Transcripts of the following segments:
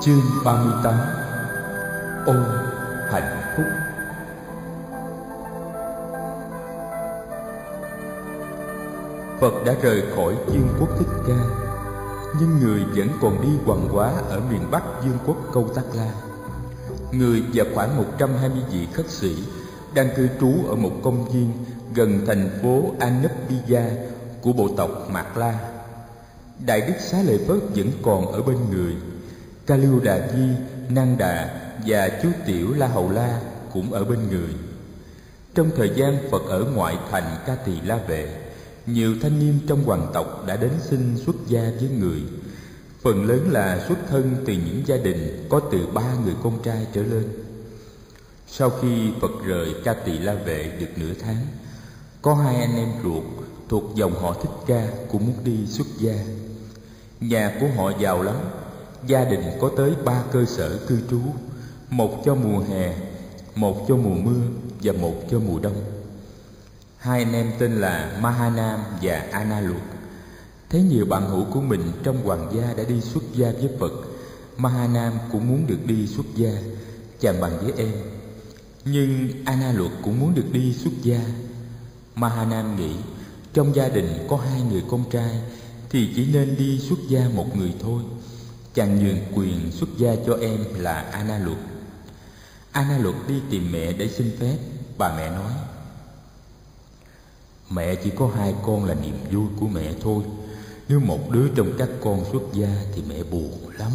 Chương 38. Ôm hạnh phúc. Phật đã rời khỏi Dương quốc Thích Ca, nhưng người vẫn còn đi quằn quá ở miền Bắc Dương quốc Câu Tắc La. Người và khoảng 120 vị khất sĩ đang cư trú ở một công viên gần thành phố Annapurna của bộ tộc Mạt La. Đại đức Xá Lợi Phất vẫn còn ở bên người. Ca Lưu Đà Di, Năng Đà và chú Tiểu La Hầu La cũng ở bên người. Trong thời gian Phật ở ngoại thành Ca Tỳ La Vệ, nhiều thanh niên trong hoàng tộc đã đến xin xuất gia với người. Phần lớn là xuất thân từ những gia đình có từ 3 người con trai trở lên. Sau khi Phật rời Ca Tỳ La Vệ được nửa tháng, có 2 anh em ruột thuộc dòng họ Thích Ca cũng muốn đi xuất gia. Nhà của họ giàu lắm, gia đình có tới 3 cơ sở cư trú, một cho mùa hè, một cho mùa mưa và một cho mùa đông. 2 anh em tên là Mahanam và Analut. Thấy nhiều bạn hữu của mình trong hoàng gia đã đi xuất gia với Phật, Mahanam cũng muốn được đi xuất gia, chàng bàn với em. Nhưng Analut cũng muốn được đi xuất gia. Mahanam nghĩ trong gia đình có 2 người con trai thì chỉ nên đi xuất gia một người thôi. Chàng nhường quyền xuất gia cho em là Analut. Analut đi tìm mẹ để xin phép. Bà mẹ nói: mẹ chỉ có 2 con là niềm vui của mẹ thôi. Nếu một đứa trong các con xuất gia thì mẹ buồn lắm.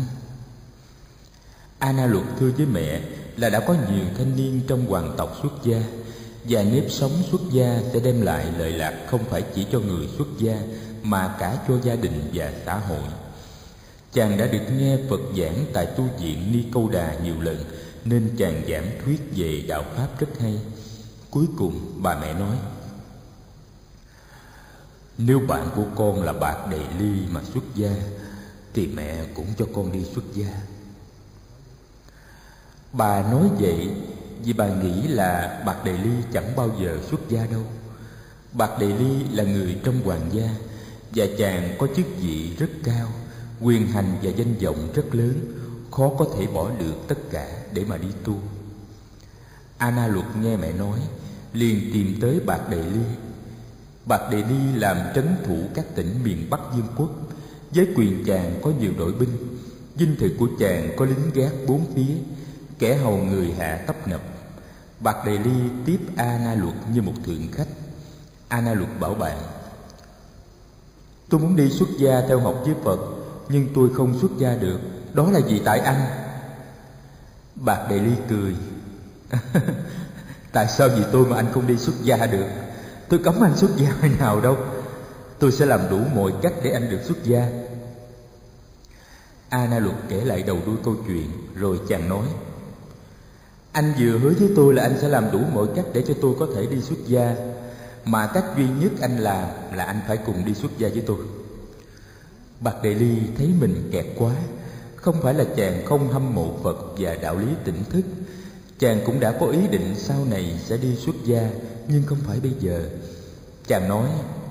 Analut thưa với mẹ là đã có nhiều thanh niên trong hoàng tộc xuất gia, và nếp sống xuất gia sẽ đem lại lợi lạc không phải chỉ cho người xuất gia mà cả cho gia đình và xã hội. Chàng đã được nghe Phật giảng tại tu viện Ni Câu Đà nhiều lần, nên chàng giảng thuyết về đạo pháp rất hay. Cuối cùng bà mẹ nói: nếu bạn của con là Bạt Đề Ly mà xuất gia thì mẹ cũng cho con đi xuất gia. Bà nói vậy vì bà nghĩ là Bạt Đề Ly chẳng bao giờ xuất gia đâu. Bạt Đề Ly là người trong hoàng gia, và chàng có chức vị rất cao, quyền hành và danh vọng rất lớn, khó có thể bỏ được tất cả để mà đi tu. Analut nghe mẹ nói liền tìm tới Bạt Đề Ly. Bạt Đề Ly làm trấn thủ các tỉnh miền Bắc Dương quốc. Với quyền chàng có nhiều đội binh, dinh thự của chàng có lính gác 4 phía, kẻ hầu người hạ tấp nập. Bạt Đề Ly tiếp Analut như một thượng khách. Analut bảo bạn: tôi muốn đi xuất gia theo học với Phật, nhưng tôi không xuất gia được. Đó là vì tại anh. Bạt Đề Ly cười: tại sao vì tôi mà anh không đi xuất gia được? Tôi cấm anh xuất gia hồi nào đâu. Tôi sẽ làm đủ mọi cách để anh được xuất gia. Analut kể lại đầu đuôi câu chuyện, rồi chàng nói: anh vừa hứa với tôi là anh sẽ làm đủ mọi cách để cho tôi có thể đi xuất gia, mà cách duy nhất anh làm là anh phải cùng đi xuất gia với tôi. Bạt Đề Ly thấy mình kẹt quá. Không phải là chàng không hâm mộ Phật và đạo lý tỉnh thức. Chàng cũng đã có ý định sau này sẽ đi xuất gia, nhưng không phải bây giờ. Chàng nói: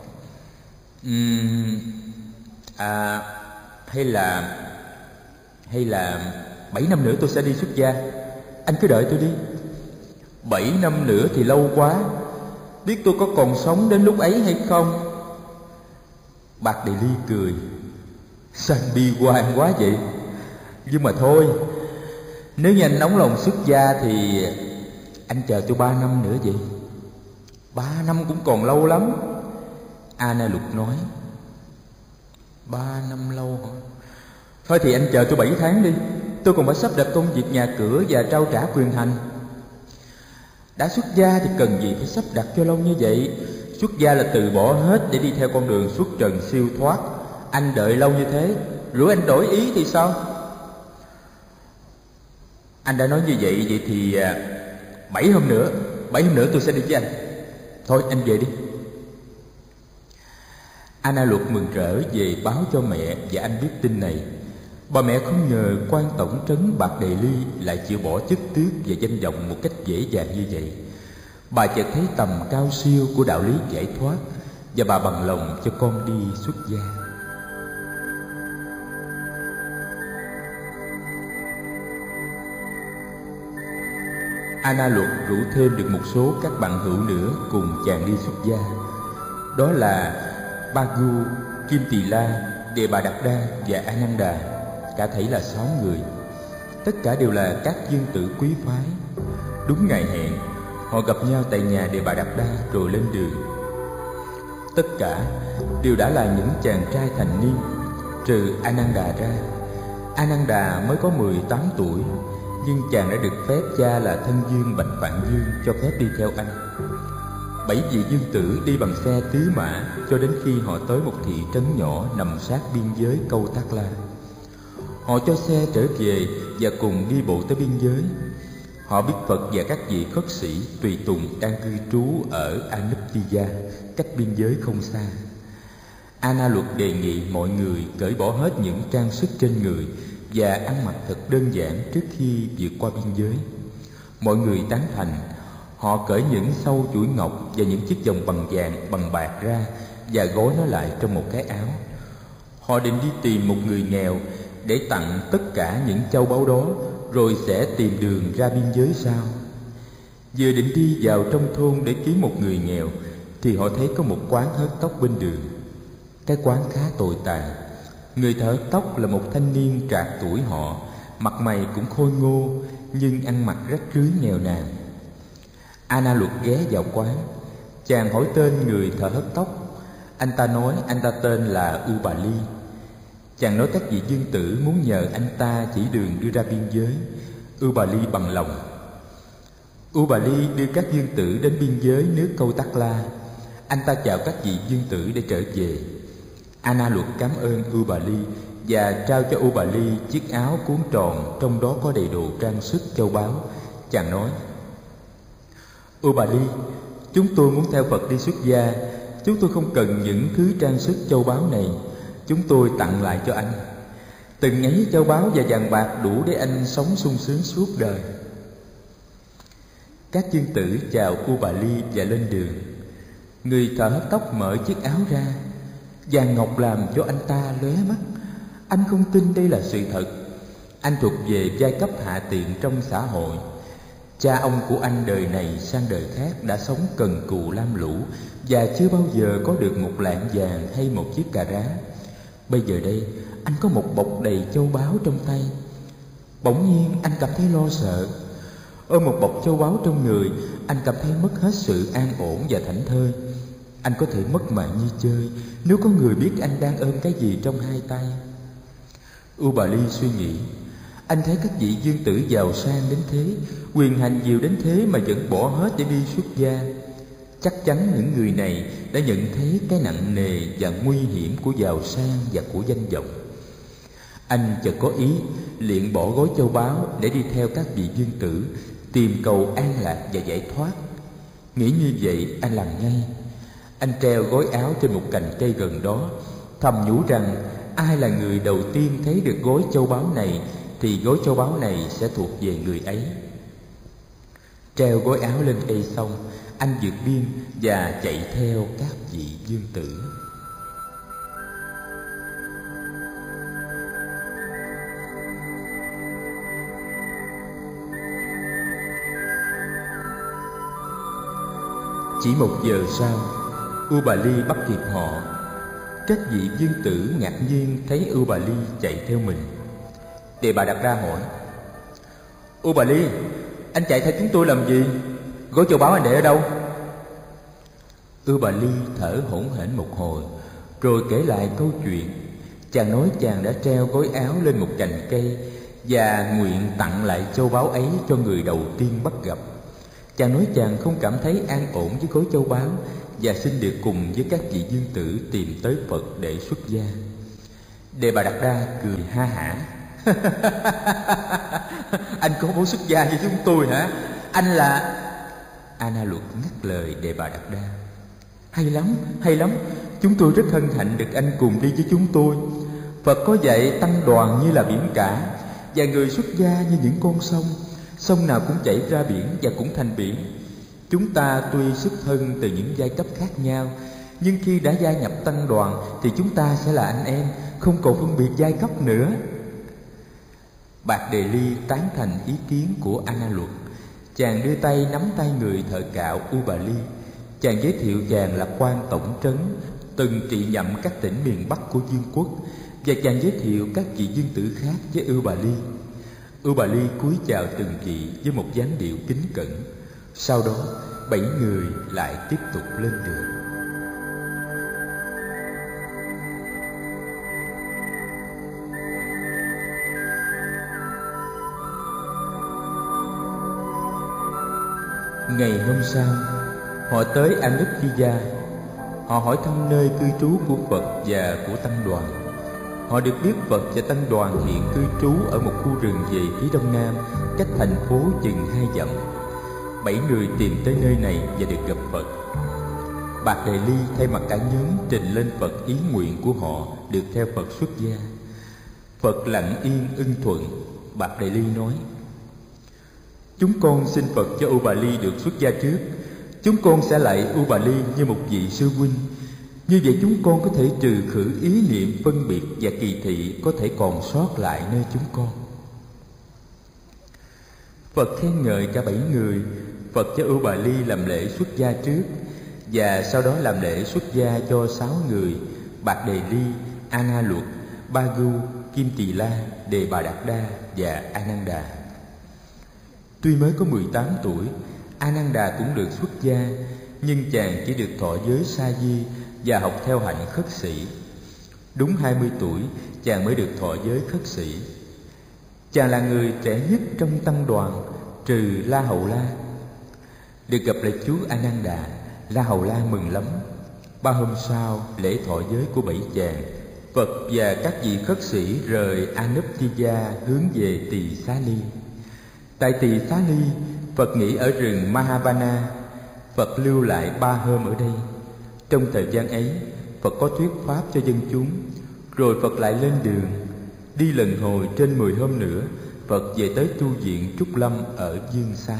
hay là 7 năm nữa tôi sẽ đi xuất gia. Anh cứ đợi tôi đi. 7 năm nữa thì lâu quá, biết tôi có còn sống đến lúc ấy hay không? Bạt Đề Ly cười: sao anh bi quan quá vậy? Nhưng mà thôi, nếu như anh nóng lòng xuất gia thì anh chờ tôi 3 năm nữa vậy. 3 năm cũng còn lâu lắm. Analut nói: 3 năm lâu hả? Thôi thì anh chờ tôi 7 tháng đi. Tôi còn phải sắp đặt công việc nhà cửa và trao trả quyền hành. Đã xuất gia thì cần gì phải sắp đặt cho lâu như vậy? Xuất gia là từ bỏ hết để đi theo con đường xuất trần siêu thoát. Anh đợi lâu như thế, rồi anh đổi ý thì sao? Anh đã nói như vậy thì 7 hôm nữa tôi sẽ đi với anh. Thôi anh về đi. Analut mừng rỡ về báo cho mẹ và anh biết tin này. Bà mẹ không ngờ quan tổng trấn Bạt Đề Ly lại chịu bỏ chức tước và danh vọng một cách dễ dàng như vậy. Bà chợt thấy tầm cao siêu của đạo lý giải thoát, và bà bằng lòng cho con đi xuất gia. Ana Luật rủ thêm được một số các bạn hữu nữa cùng chàng đi xuất gia. Đó là Bagu, Kim Tỳ La, Đề Bà Đạt Đa và Ananda, cả thảy là 6 người. Tất cả đều là các dương tử quý phái. Đúng ngày hẹn, họ gặp nhau tại nhà Đề Bà Đạt Đa rồi lên đường. Tất cả đều đã là những chàng trai thành niên, trừ Ananda ra. Ananda mới có 18 tuổi, nhưng chàng đã được phép cha là thân dương Bạch Vạn Dương cho phép đi theo anh. 7 vị dương tử đi bằng xe tứ mã cho đến khi họ tới một thị trấn nhỏ nằm sát biên giới Câu Tác La. Họ cho xe trở về và cùng đi bộ tới biên giới. Họ biết Phật và các vị khất sĩ tùy tùng đang cư trú ở Anuptiya, cách biên giới không xa. Ana Luật đề nghị mọi người cởi bỏ hết những trang sức trên người và ăn mặc thật đơn giản trước khi vượt qua biên giới. Mọi người tán thành. Họ cởi những sâu chuỗi ngọc và những chiếc vòng bằng vàng, bằng bạc ra và gói nó lại trong một cái áo. Họ định đi tìm một người nghèo để tặng tất cả những châu báu đó, rồi sẽ tìm đường ra biên giới sau. Vừa định đi vào trong thôn để kiếm một người nghèo thì họ thấy có một quán hớt tóc bên đường. Cái quán khá tồi tàn. Người thợ tóc là một thanh niên trạc tuổi họ, mặt mày cũng khôi ngô nhưng ăn mặc rách rưới nghèo nàn. Ana Luật ghé vào quán. Chàng hỏi tên người thợ hớt tóc. Anh ta nói anh ta tên là Ubali. Chàng nói các vị dương tử muốn nhờ anh ta chỉ đường đưa ra biên giới. Ubali bằng lòng. Ubali đưa các dương tử đến biên giới nước Câu Tác La. Anh ta chào các vị dương tử để trở về. Ana Luật cảm ơn Ubali và trao cho Ubali chiếc áo cuốn tròn, trong đó có đầy đủ trang sức châu báu. Chàng nói: Ubali, chúng tôi muốn theo Phật đi xuất gia. Chúng tôi không cần những thứ trang sức châu báu này. Chúng tôi tặng lại cho anh. Từng ấy châu báu và vàng bạc đủ để anh sống sung sướng suốt đời. Các dương tử chào Ubali và lên đường. Người thợ hớt tóc mở chiếc áo ra. Vàng ngọc làm cho anh ta lóe mắt. Anh không tin đây là sự thật. Anh thuộc về giai cấp hạ tiện trong xã hội. Cha ông của anh đời này sang đời khác đã sống cần cù lam lũ và chưa bao giờ có được một lạng vàng hay một chiếc cà rá. Bây giờ đây, anh có một bọc đầy châu báu trong tay. Bỗng nhiên anh cảm thấy lo sợ. Ôm một bọc châu báu trong người, anh cảm thấy mất hết sự an ổn và thảnh thơi. Anh có thể mất mạng như chơi nếu có người biết anh đang ôm cái gì trong hai tay. Ubali suy nghĩ. Anh thấy các vị dương tử giàu sang đến thế, quyền hành nhiều đến thế mà vẫn bỏ hết để đi xuất gia. Chắc chắn những người này đã nhận thấy cái nặng nề và nguy hiểm của giàu sang và của danh vọng. Anh chợt có ý liền bỏ gói châu báu để đi theo các vị dương tử, tìm cầu an lạc và giải thoát. Nghĩ như vậy, anh làm ngay. Anh treo gói áo trên một cành cây gần đó, thầm nhủ rằng ai là người đầu tiên thấy được gói châu báu này thì gói châu báu này sẽ thuộc về người ấy. Treo gói áo lên cây xong, anh vượt biên và chạy theo các vị dương tử. Chỉ 1 giờ sau, Ubali bắt kịp họ. Các vị dương tử ngạc nhiên thấy Ubali chạy theo mình. Đề Bà Đạt Đa hỏi: Ubali, anh chạy theo chúng tôi làm gì? Gói châu báu anh để ở đâu? Ubali thở hổn hển một hồi, rồi kể lại câu chuyện. Chàng nói chàng đã treo gói áo lên một cành cây và nguyện tặng lại châu báu ấy cho người đầu tiên bắt gặp. Chàng nói chàng không cảm thấy an ổn với gói châu báu và xin được cùng với các vị dương tử tìm tới Phật để xuất gia. Đề Bà Đạt Đa cười ha hả. Anh có muốn xuất gia với chúng tôi hả? Anh là... Ana Luật ngắt lời Đề Bà Đạt Đa. Hay lắm, hay lắm. Chúng tôi rất hân hạnh được anh cùng đi với chúng tôi. Phật có dạy tăng đoàn như là biển cả, và người xuất gia như những con sông. Sông nào cũng chảy ra biển và cũng thành biển. Chúng ta tuy xuất thân từ những giai cấp khác nhau, nhưng khi đã gia nhập tăng đoàn thì chúng ta sẽ là anh em, không còn phân biệt giai cấp nữa. Bạc Đề Ly tán thành ý kiến của Ana Luật. Chàng đưa tay nắm tay người thợ cạo Ubali. Chàng giới thiệu chàng là quan tổng trấn, từng trị nhậm các tỉnh miền Bắc của vương quốc, và chàng giới thiệu các vị vương tử khác với Ubali. Ubali cúi chào từng vị với một dáng điệu kính cẩn. Sau đó 7 người lại tiếp tục lên đường. Ngày hôm sau, họ tới Anuptiya. Họ hỏi thăm nơi cư trú của Phật và của tăng đoàn. Họ được biết Phật và tăng đoàn hiện cư trú ở một khu rừng về phía đông nam, cách thành phố chừng 2 dặm. 7 người tìm tới nơi này và được gặp Phật. Bạc Đề Ly thay mặt cả nhóm trình lên Phật ý nguyện của họ được theo Phật xuất gia. Phật lặng yên ưng thuận. Bạc Đề Ly nói: Chúng con xin Phật cho Ubali được xuất gia trước. Chúng con sẽ lạy Ubali như một vị sư huynh. Như vậy chúng con có thể trừ khử ý niệm phân biệt và kỳ thị có thể còn sót lại nơi chúng con. Phật khen ngợi cả 7 người. Phật cho Ubali làm lễ xuất gia trước, và sau đó làm lễ xuất gia cho 6 người: Bạc Đề Ly, Ana Luật, Bagu, Kim Tỳ La, Đề Bà Đạt Đa và Ananda. Tuy mới có 18 tuổi, Ananda cũng được xuất gia, nhưng chàng chỉ được thọ giới sa di và học theo hạnh khất sĩ. Đúng 20 tuổi, chàng mới được thọ giới khất sĩ. Chàng là người trẻ nhất trong tăng đoàn, trừ La Hầu La. Được gặp lại chú Ananda, La Hầu La mừng lắm. 3 hôm sau lễ thọ giới của 7 chàng, Phật và các vị khất sĩ rời Anuptiya hướng về Tỳ Xá Ni. Tại Tỳ Xá Ni, Phật nghỉ ở rừng Mahavana. Phật lưu lại 3 hôm ở đây. Trong thời gian ấy, Phật có thuyết pháp cho dân chúng, rồi Phật lại lên đường. Đi lần hồi trên 10 hôm nữa, Phật về tới tu viện Trúc Lâm ở Dương Xá.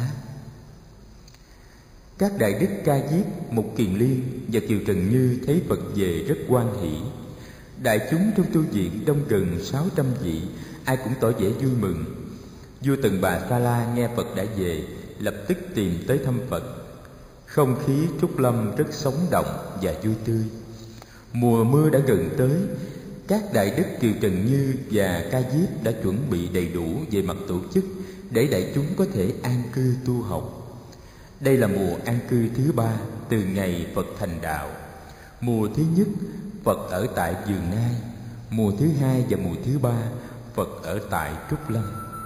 Các đại đức Ca Diếp, Mục Kiền Liên và Kiều Trần Như thấy Phật về rất hoan hỷ. Đại chúng trong tu viện đông gần 600 vị, ai cũng tỏ vẻ vui mừng. Vua Tần Bà Sa La nghe Phật đã về, lập tức tìm tới thăm Phật. Không khí Trúc Lâm rất sống động và vui tươi. Mùa mưa đã gần tới. Các đại đức Kiều Trần Như và Ca Diếp đã chuẩn bị đầy đủ về mặt tổ chức để đại chúng có thể an cư tu học. Đây là mùa an cư thứ 3 từ ngày Phật thành đạo. Mùa thứ nhất, Phật ở tại Vườn Nai. Mùa thứ 2 và mùa thứ 3, Phật ở tại Trúc Lâm.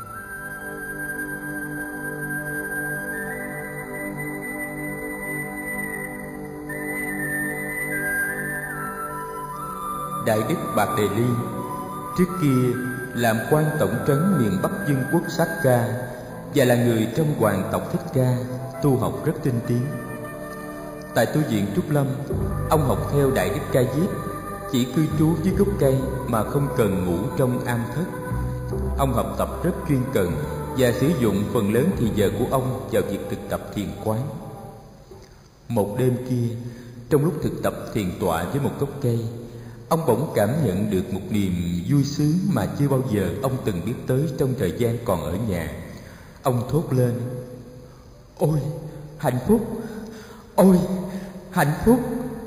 Đại đức Bạc Đề Ly trước kia làm quan tổng trấn miền Bắc Vương quốc Sakka và là người trong hoàng tộc Thích Ca, tu học rất tinh tiến. Tại tu viện Trúc Lâm, ông học theo Đại đức Ca Diếp, chỉ cư trú dưới gốc cây mà không cần ngủ trong am thất. Ông học tập rất chuyên cần và sử dụng phần lớn thì giờ của ông vào việc thực tập thiền quán. Một đêm kia, trong lúc thực tập thiền tọa với một gốc cây, ông bỗng cảm nhận được một niềm vui sướng mà chưa bao giờ ông từng biết tới trong thời gian còn ở nhà. Ông thốt lên: Ôi hạnh phúc! Ôi hạnh phúc!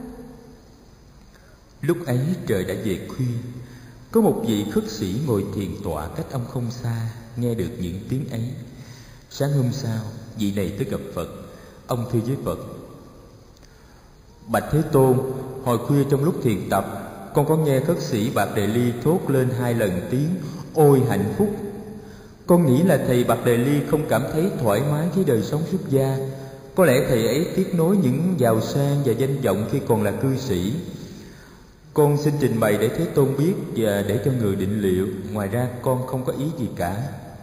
Lúc ấy trời đã về khuya. Có một vị khất sĩ ngồi thiền tọa cách ông không xa, nghe được những tiếng ấy. Sáng hôm sau, vị này tới gặp Phật. Ông thưa với Phật: Bạch Thế Tôn, hồi khuya trong lúc thiền tập, con có nghe khất sĩ Bạc Đề Ly thốt lên 2 lần tiếng ôi hạnh phúc. Con nghĩ là thầy Bạc Đề Ly không cảm thấy thoải mái với đời sống xuất gia. Có lẽ thầy ấy tiếc nối những giàu sang và danh vọng khi còn là cư sĩ. Con xin trình bày để Thế Tôn biết và để cho người định liệu. Ngoài ra con không có ý gì cả.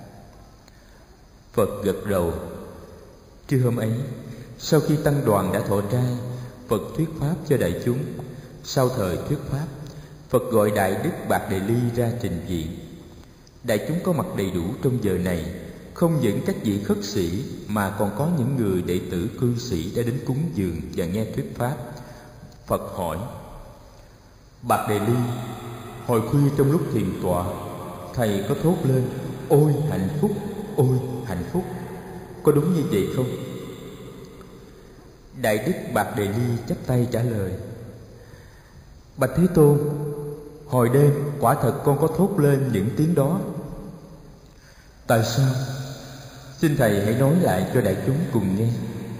Phật gật đầu. Trưa hôm ấy, sau khi tăng đoàn đã thọ trai, Phật thuyết pháp cho đại chúng. Sau thời thuyết pháp, Phật gọi Đại đức Bạc Đề Ly ra trình diện. Đại chúng có mặt đầy đủ trong giờ này, không những các vị khất sĩ mà còn có những người đệ tử cư sĩ đã đến cúng dường và nghe thuyết pháp. Phật hỏi: Bạc Đề Ly, hồi khuya trong lúc thiền tọa, thầy có thốt lên ôi hạnh phúc, ôi hạnh phúc? có đúng như vậy không? Đại đức Bạc Đề Ly chắp tay trả lời: Bạch Thế Tôn, hồi đêm quả thật con có thốt lên những tiếng đó. Tại sao? Xin thầy hãy nói lại cho đại chúng cùng nghe.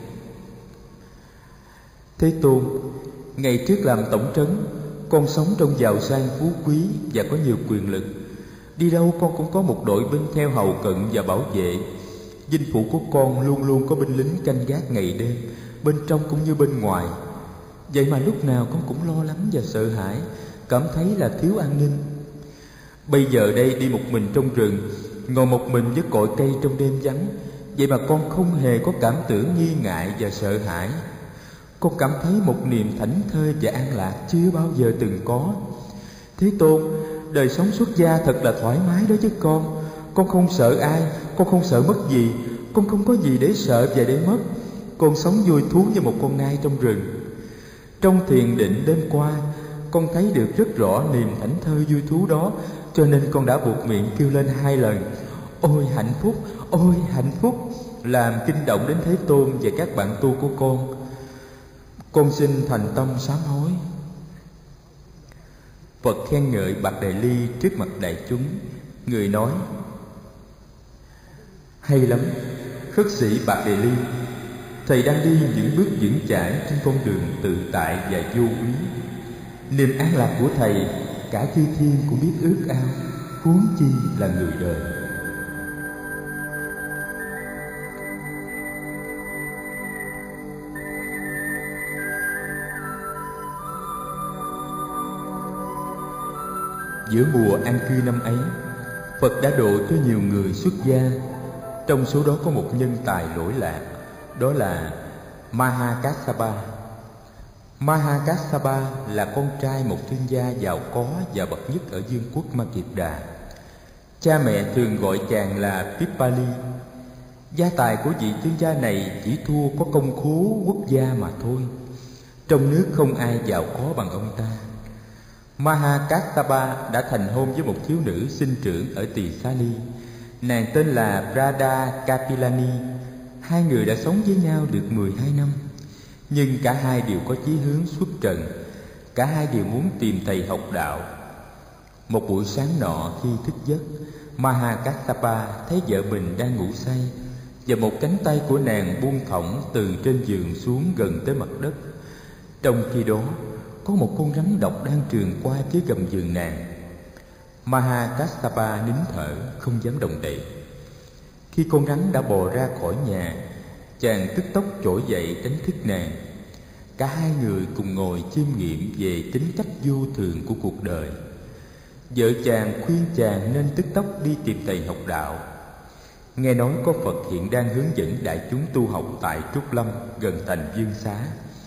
Thế Tôn, ngày trước làm tổng trấn, con sống trong giàu sang phú quý và có nhiều quyền lực. Đi đâu con cũng có một đội binh theo hầu cận và bảo vệ. Dinh phủ của con luôn luôn có binh lính canh gác ngày đêm, bên trong cũng như bên ngoài. Vậy mà lúc nào con cũng lo lắng và sợ hãi, cảm thấy là thiếu an ninh. Bây giờ đây đi một mình trong rừng, ngồi một mình với cội cây trong đêm vắng, vậy mà con không hề có cảm tưởng nghi ngại và sợ hãi. Con cảm thấy một niềm thảnh thơi và an lạc chưa bao giờ từng có. Thế Tôn, đời sống xuất gia thật là thoải mái đối với con. Con không sợ ai, con không sợ mất gì, con không có gì để sợ và để mất. Con sống vui thú như một con nai trong rừng. Trong thiền định đêm qua, con thấy được rất rõ niềm thảnh thơi vui thú đó, cho nên con đã buộc miệng kêu lên 2 lần: Ôi hạnh phúc, ôi hạnh phúc, làm kinh động đến Thế Tôn và các bạn tu của con. Con xin thành tâm sám hối. Phật khen ngợi Bạc Đề Ly trước mặt đại chúng. Người nói: Hay lắm, khất sĩ Bạc Đề Ly, thầy đang đi những bước vững chãi trên con đường tự tại và vô úy. Niềm an lạc của thầy cả chư thiên cũng biết ước ao, huống chi là người đời. Giữa mùa an cư năm ấy, Phật đã độ cho nhiều người xuất gia. Trong số đó có một nhân tài lỗi lạc, đó là Mahakassapa. Mahakassapa là con trai một thương gia giàu có và bậc nhất ở vương quốc Ma Kiệt Đà. Cha mẹ thường gọi chàng là Pipali. Gia tài của vị thương gia này chỉ thua có công khố quốc gia mà thôi. Trong nước không ai giàu có bằng ông ta. Mahakassapa đã thành hôn với một thiếu nữ sinh trưởng ở Tỳ Xá Ly. Nàng tên là Radha Kapilani. Hai người đã sống với nhau được 12 năm. Nhưng cả hai đều có chí hướng xuất trần. Cả hai đều muốn tìm thầy học đạo. Một buổi sáng nọ khi thức giấc, Mahakassapa thấy vợ mình đang ngủ say, và một cánh tay của nàng buông thõng từ trên giường xuống gần tới mặt đất. Trong khi đó, có một con rắn độc đang trườn qua phía gầm giường nàng. Mahakassapa nín thở, không dám động đậy. Khi con rắn đã bò ra khỏi nhà, chàng tức tốc trỗi dậy đánh thức nàng. Cả hai người cùng ngồi chiêm nghiệm về tính cách vô thường của cuộc đời. Vợ chàng khuyên chàng nên tức tốc đi tìm thầy học đạo. Nghe nói có Phật hiện đang hướng dẫn đại chúng tu học tại Trúc Lâm gần thành Dương Xá.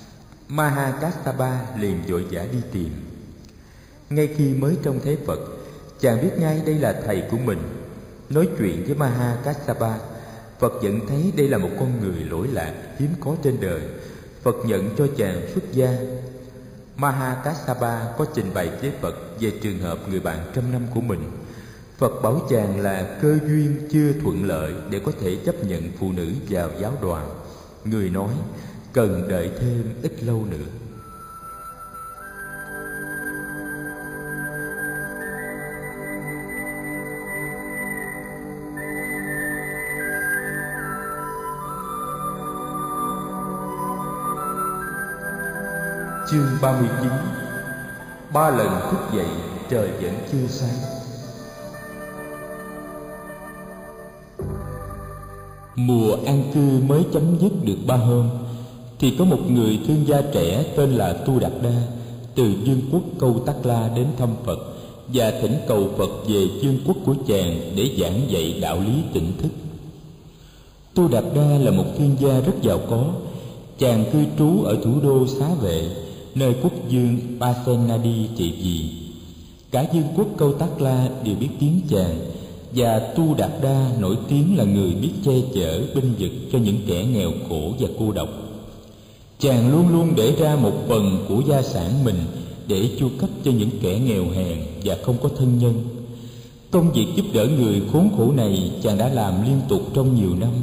Mahakassapa liền vội vã đi tìm. Ngay khi mới trông thấy Phật, chàng biết ngay đây là thầy của mình. Nói chuyện với Mahakassapa, Phật nhận thấy đây là một con người lỗi lạc hiếm có trên đời. Phật nhận cho chàng xuất gia. Mahakassapa có trình bày với Phật về trường hợp người bạn trăm năm của mình. Phật bảo chàng là cơ duyên chưa thuận lợi để có thể chấp nhận phụ nữ vào giáo đoàn. Người nói cần đợi thêm ít lâu nữa. Chương 39. 3 lần thức dậy trời vẫn chưa sáng. Mùa an cư mới chấm dứt được 3 hôm, thì có một người thương gia trẻ tên là Tu Đạt Đa từ vương quốc Câu Tắc La đến thăm Phật và thỉnh cầu Phật về vương quốc của chàng để giảng dạy đạo lý tỉnh thức. Tu Đạt Đa là một thương gia rất giàu có. Chàng cư trú ở thủ đô Xá Vệ, nơi quốc vương Pasenadi trị vì. Cả vương quốc Câu Tắc La đều biết tiếng chàng, và Tu Đạt Đa nổi tiếng là người biết che chở binh vực cho những kẻ nghèo khổ và cô độc. Chàng luôn luôn để ra một phần của gia sản mình để chu cấp cho những kẻ nghèo hèn và không có thân nhân. Công việc giúp đỡ người khốn khổ này chàng đã làm liên tục trong nhiều năm,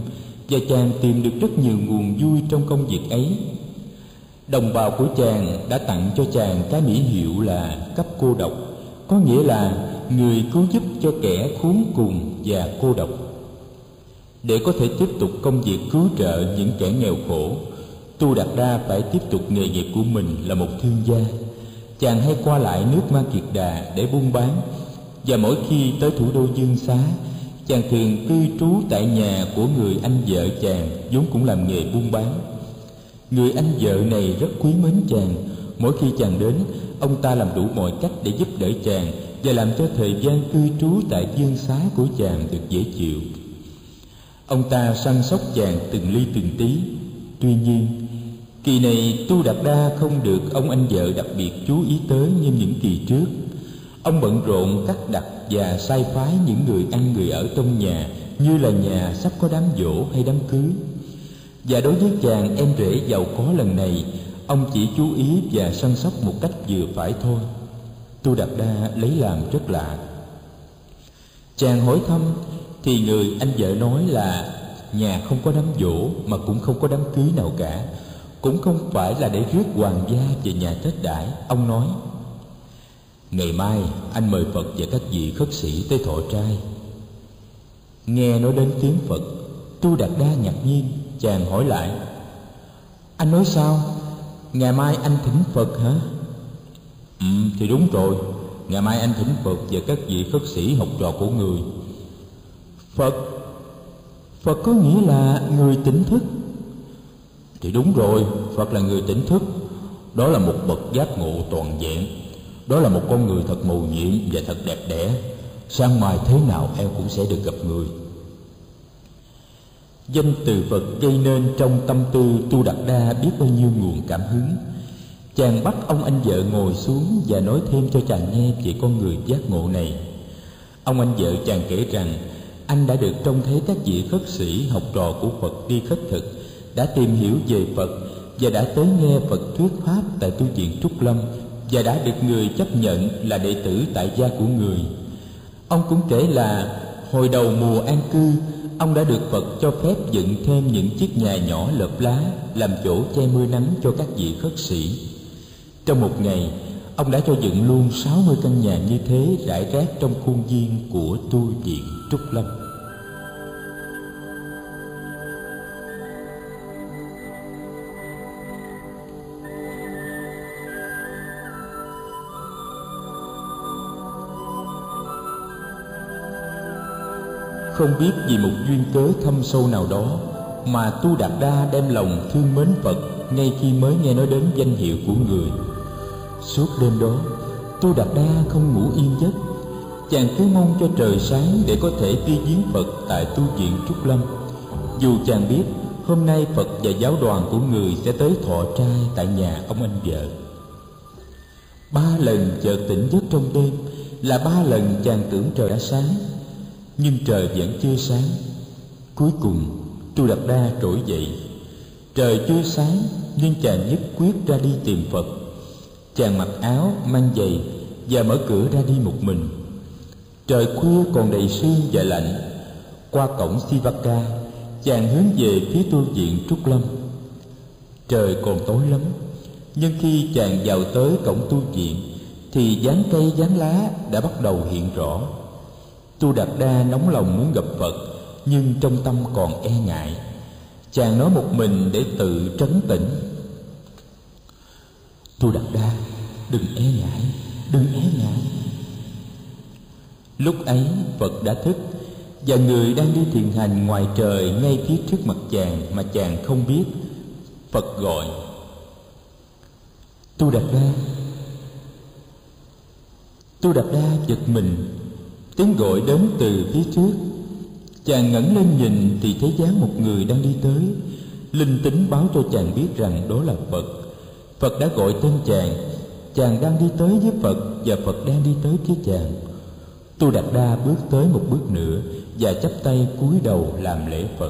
và chàng tìm được rất nhiều nguồn vui trong công việc ấy. Đồng bào của chàng đã tặng cho chàng cái mỹ hiệu là cấp cô độc, có nghĩa là người cứu giúp cho kẻ khốn cùng và cô độc. Để có thể tiếp tục công việc cứu trợ những kẻ nghèo khổ, Tu Đạt Đa phải tiếp tục nghề nghiệp của mình là một thương gia. Chàng hay qua lại nước Ma Kiệt Đà để buôn bán, và mỗi khi tới thủ đô Dương Xá, chàng thường cư trú tại nhà của người anh vợ chàng vốn cũng làm nghề buôn bán. Người anh vợ này rất quý mến chàng. Mỗi khi chàng đến, ông ta làm đủ mọi cách để giúp đỡ chàng và làm cho thời gian cư trú tại Dương Xá của chàng được dễ chịu. Ông ta săn sóc chàng từng ly từng tí. Tuy nhiên, kỳ này Tu Đạt Đa không được ông anh vợ đặc biệt chú ý tới như những kỳ trước. Ông bận rộn cắt đặt và sai phái những người ăn người ở trong nhà, như là nhà sắp có đám giỗ hay đám cưới. Và đối với chàng em rể giàu có lần này, ông chỉ chú ý và săn sóc một cách vừa phải thôi. Tu Đạt Đa lấy làm rất lạ. Chàng hỏi thăm thì người anh vợ nói là nhà không có đám giỗ mà cũng không có đám cưới nào cả, cũng không phải là để rước hoàng gia về nhà Tết đãi. Ông nói: ngày mai anh mời Phật và các vị khất sĩ tới thọ trai. Nghe nói đến tiếng Phật, Tu Đạt Đa ngạc nhiên. Chàng hỏi lại: anh nói sao? Ngày mai anh thỉnh Phật hả? Thì đúng rồi, ngày mai anh thỉnh Phật và các vị khất sĩ học trò của người. Phật có nghĩa là người tỉnh thức. Thì đúng rồi, Phật là người tỉnh thức. Đó là một bậc giác ngộ toàn vẹn. Đó là một con người thật mầu nhiệm và thật đẹp đẽ. Sáng mai thế nào em cũng sẽ được gặp người. Danh từ Phật gây nên trong tâm tư Tu Đạt Đa biết bao nhiêu nguồn cảm hứng. Chàng bắt ông anh vợ ngồi xuống và nói thêm cho chàng nghe về con người giác ngộ này. Ông anh vợ chàng kể rằng anh đã được trông thấy các vị khất sĩ học trò của Phật đi khất thực, đã tìm hiểu về Phật và đã tới nghe Phật thuyết pháp tại tu viện Trúc Lâm, và đã được người chấp nhận là đệ tử tại gia của người. Ông cũng kể là hồi đầu mùa an cư, ông đã được Phật cho phép dựng thêm những chiếc nhà nhỏ lợp lá làm chỗ che mưa nắng cho các vị khất sĩ. Trong một ngày, ông đã cho dựng luôn 60 căn nhà như thế rải rác trong khuôn viên của tu viện Trúc Lâm. Không biết vì một duyên cớ thâm sâu nào đó mà Tu Đạt Đa đem lòng thương mến Phật ngay khi mới nghe nói đến danh hiệu của người. Suốt đêm đó, Tu Đạt Đa không ngủ yên giấc. Chàng cứ mong cho trời sáng để có thể đi viếng Phật tại tu viện Trúc Lâm. Dù chàng biết hôm nay Phật và giáo đoàn của người sẽ tới thọ trai tại nhà ông anh vợ. 3 lần chợt tỉnh giấc trong đêm là 3 lần chàng tưởng trời đã sáng, nhưng trời vẫn chưa sáng. Cuối cùng Tu Đạt Đa trỗi dậy. Trời chưa sáng nhưng chàng nhất quyết ra đi tìm Phật. Chàng mặc áo, mang giày và mở cửa ra đi một mình. Trời khuya còn đầy sương và lạnh. Qua cổng Sivaka, chàng hướng về phía tu viện Trúc Lâm. Trời còn tối lắm, nhưng khi chàng vào tới cổng tu viện thì dáng cây dáng lá đã bắt đầu hiện rõ. Tu Đạt Đa nóng lòng muốn gặp Phật, nhưng trong tâm còn e ngại. Chàng nói một mình để tự trấn tĩnh: Tu Đạt Đa, đừng e ngại, đừng e ngại. Lúc ấy Phật đã thức, và người đang đi thiền hành ngoài trời ngay phía trước mặt chàng mà chàng không biết. Phật gọi: Tu Đạt Đa. Tu Đạt Đa giật mình. Tiếng gọi đến từ phía trước. Chàng ngẩng lên nhìn thì thấy dáng một người đang đi tới. Linh tính báo cho chàng biết rằng đó là Phật. Phật đã gọi tên chàng. Chàng đang đi tới với Phật và Phật đang đi tới phía chàng. Tu Đạt Đa bước tới một bước nữa và chắp tay cúi đầu làm lễ Phật.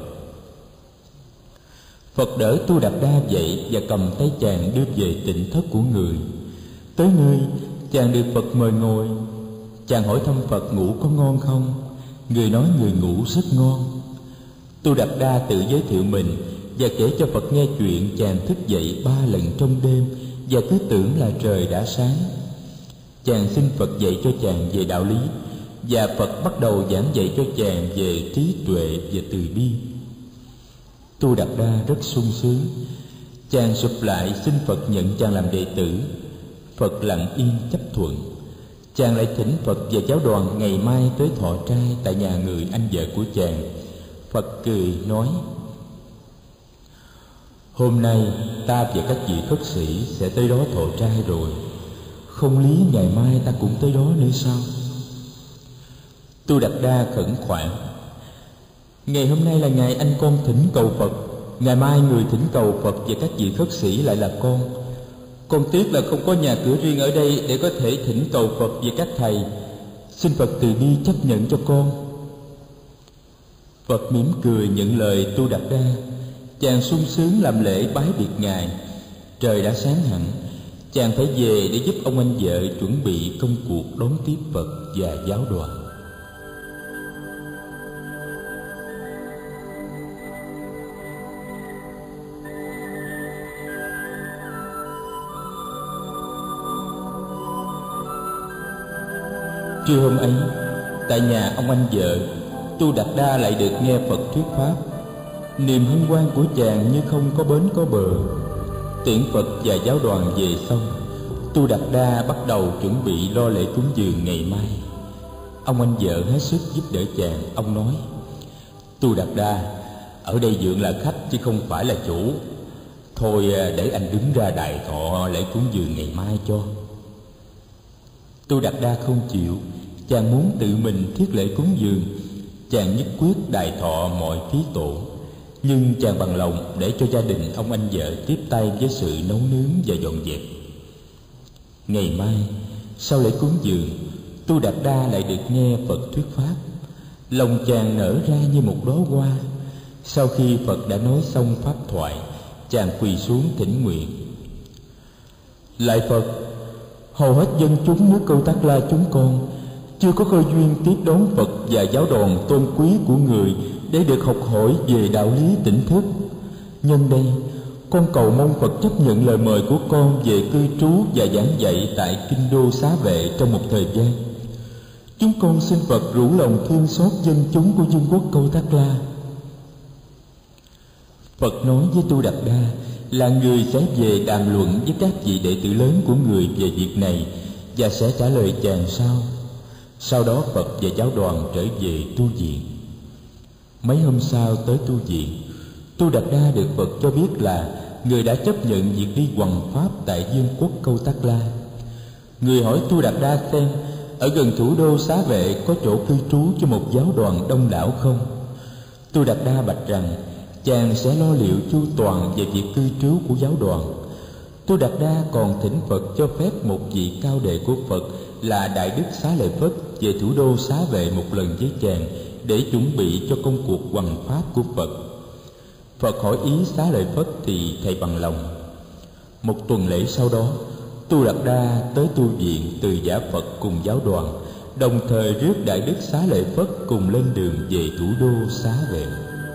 Phật đỡ Tu Đạt Đa dậy và cầm tay chàng đưa về tịnh thất của người. Tới nơi, chàng được Phật mời ngồi. Chàng hỏi thăm Phật ngủ có ngon không? Người nói người ngủ rất ngon. Tu Đạt Đa tự giới thiệu mình và kể cho Phật nghe chuyện chàng thức dậy 3 lần trong đêm và cứ tưởng là trời đã sáng. Chàng xin Phật dạy cho chàng về đạo lý, và Phật bắt đầu giảng dạy cho chàng về trí tuệ và từ bi. Tu Đạt Đa rất sung sướng. Chàng sụp lại xin Phật nhận chàng làm đệ tử. Phật lặng yên chấp thuận. Chàng lại thỉnh Phật và giáo đoàn ngày mai tới thọ trai tại nhà người anh vợ của chàng. Phật cười nói: hôm nay ta và các vị khất sĩ sẽ tới đó thọ trai rồi, không lý ngày mai ta cũng tới đó nữa sao? Tu Đạt Đa khẩn khoản: ngày hôm nay là ngày anh con thỉnh cầu Phật, ngày mai người thỉnh cầu Phật và các vị khất sĩ lại là con. Con tiếc là không có nhà cửa riêng ở đây để có thể thỉnh cầu Phật và các thầy. Xin Phật từ bi chấp nhận cho con. Phật mỉm cười nhận lời Tu Đạt Đa. Chàng sung sướng làm lễ bái biệt Ngài. Trời đã sáng hẳn. Chàng phải về để giúp ông anh vợ chuẩn bị công cuộc đón tiếp Phật và giáo đoàn. Trưa hôm ấy, tại nhà ông anh vợ, Tu Đạt Đa lại được nghe Phật thuyết pháp. Niềm hân hoan của chàng như không có bến có bờ. Tiễn Phật và giáo đoàn về xong, Tu Đạt Đa bắt đầu chuẩn bị lo lễ cúng dường ngày mai. Ông anh vợ hết sức giúp đỡ chàng. Ông nói: Tu Đạt Đa, ở đây dượng là khách chứ không phải là chủ. Thôi để anh đứng ra đại thọ lễ cúng dường ngày mai cho. Tu Đạt Đa không chịu. Chàng muốn tự mình thiết lễ cúng dường. Chàng nhất quyết đài thọ mọi phí tổn. Nhưng chàng bằng lòng để cho gia đình ông anh vợ tiếp tay với sự nấu nướng và dọn dẹp. Ngày mai, sau lễ cúng dường, Tu Đạt Đa lại được nghe Phật thuyết pháp. Lòng chàng nở ra như một đóa hoa. Sau khi Phật đã nói xong pháp thoại, chàng quỳ xuống thỉnh nguyện: lạy Phật, hầu hết dân chúng nước Câu Tác La chúng con chưa có cơ duyên tiếp đón Phật và giáo đoàn tôn quý của người để được học hỏi về đạo lý tỉnh thức. Nhân đây, con cầu mong Phật chấp nhận lời mời của con về cư trú và giảng dạy tại Kinh Đô Xá Vệ trong một thời gian. Chúng con xin Phật rủ lòng thương xót dân chúng của vương quốc Câu Tác La. Phật nói với Tu Đạt Đa là người sẽ về đàm luận với các vị đệ tử lớn của người về việc này và sẽ trả lời chàng sau. Sau đó Phật và giáo đoàn trở về tu viện. Mấy hôm sau tới tu viện, Tu Đạt Đa được Phật cho biết là người đã chấp nhận việc đi hoằng pháp tại vương quốc Câu Tác La. Người hỏi Tu Đạt Đa xem ở gần thủ đô Xá Vệ có chỗ cư trú cho một giáo đoàn đông đảo không. Tu Đạt Đa bạch rằng chàng sẽ lo liệu chu toàn về việc cư trú của giáo đoàn. Tu Đạt Đa còn thỉnh Phật cho phép một vị cao đệ của Phật là Đại Đức Xá Lợi Phất về thủ đô Xá Vệ một lần với chàng để chuẩn bị cho công cuộc hoằng pháp của Phật. Phật hỏi ý Xá Lợi Phất thì thầy bằng lòng. Một tuần lễ sau đó, Tu Đạt Đa tới tu viện từ giả Phật cùng giáo đoàn, đồng thời rước Đại Đức Xá Lợi Phất cùng lên đường về thủ đô Xá Vệ.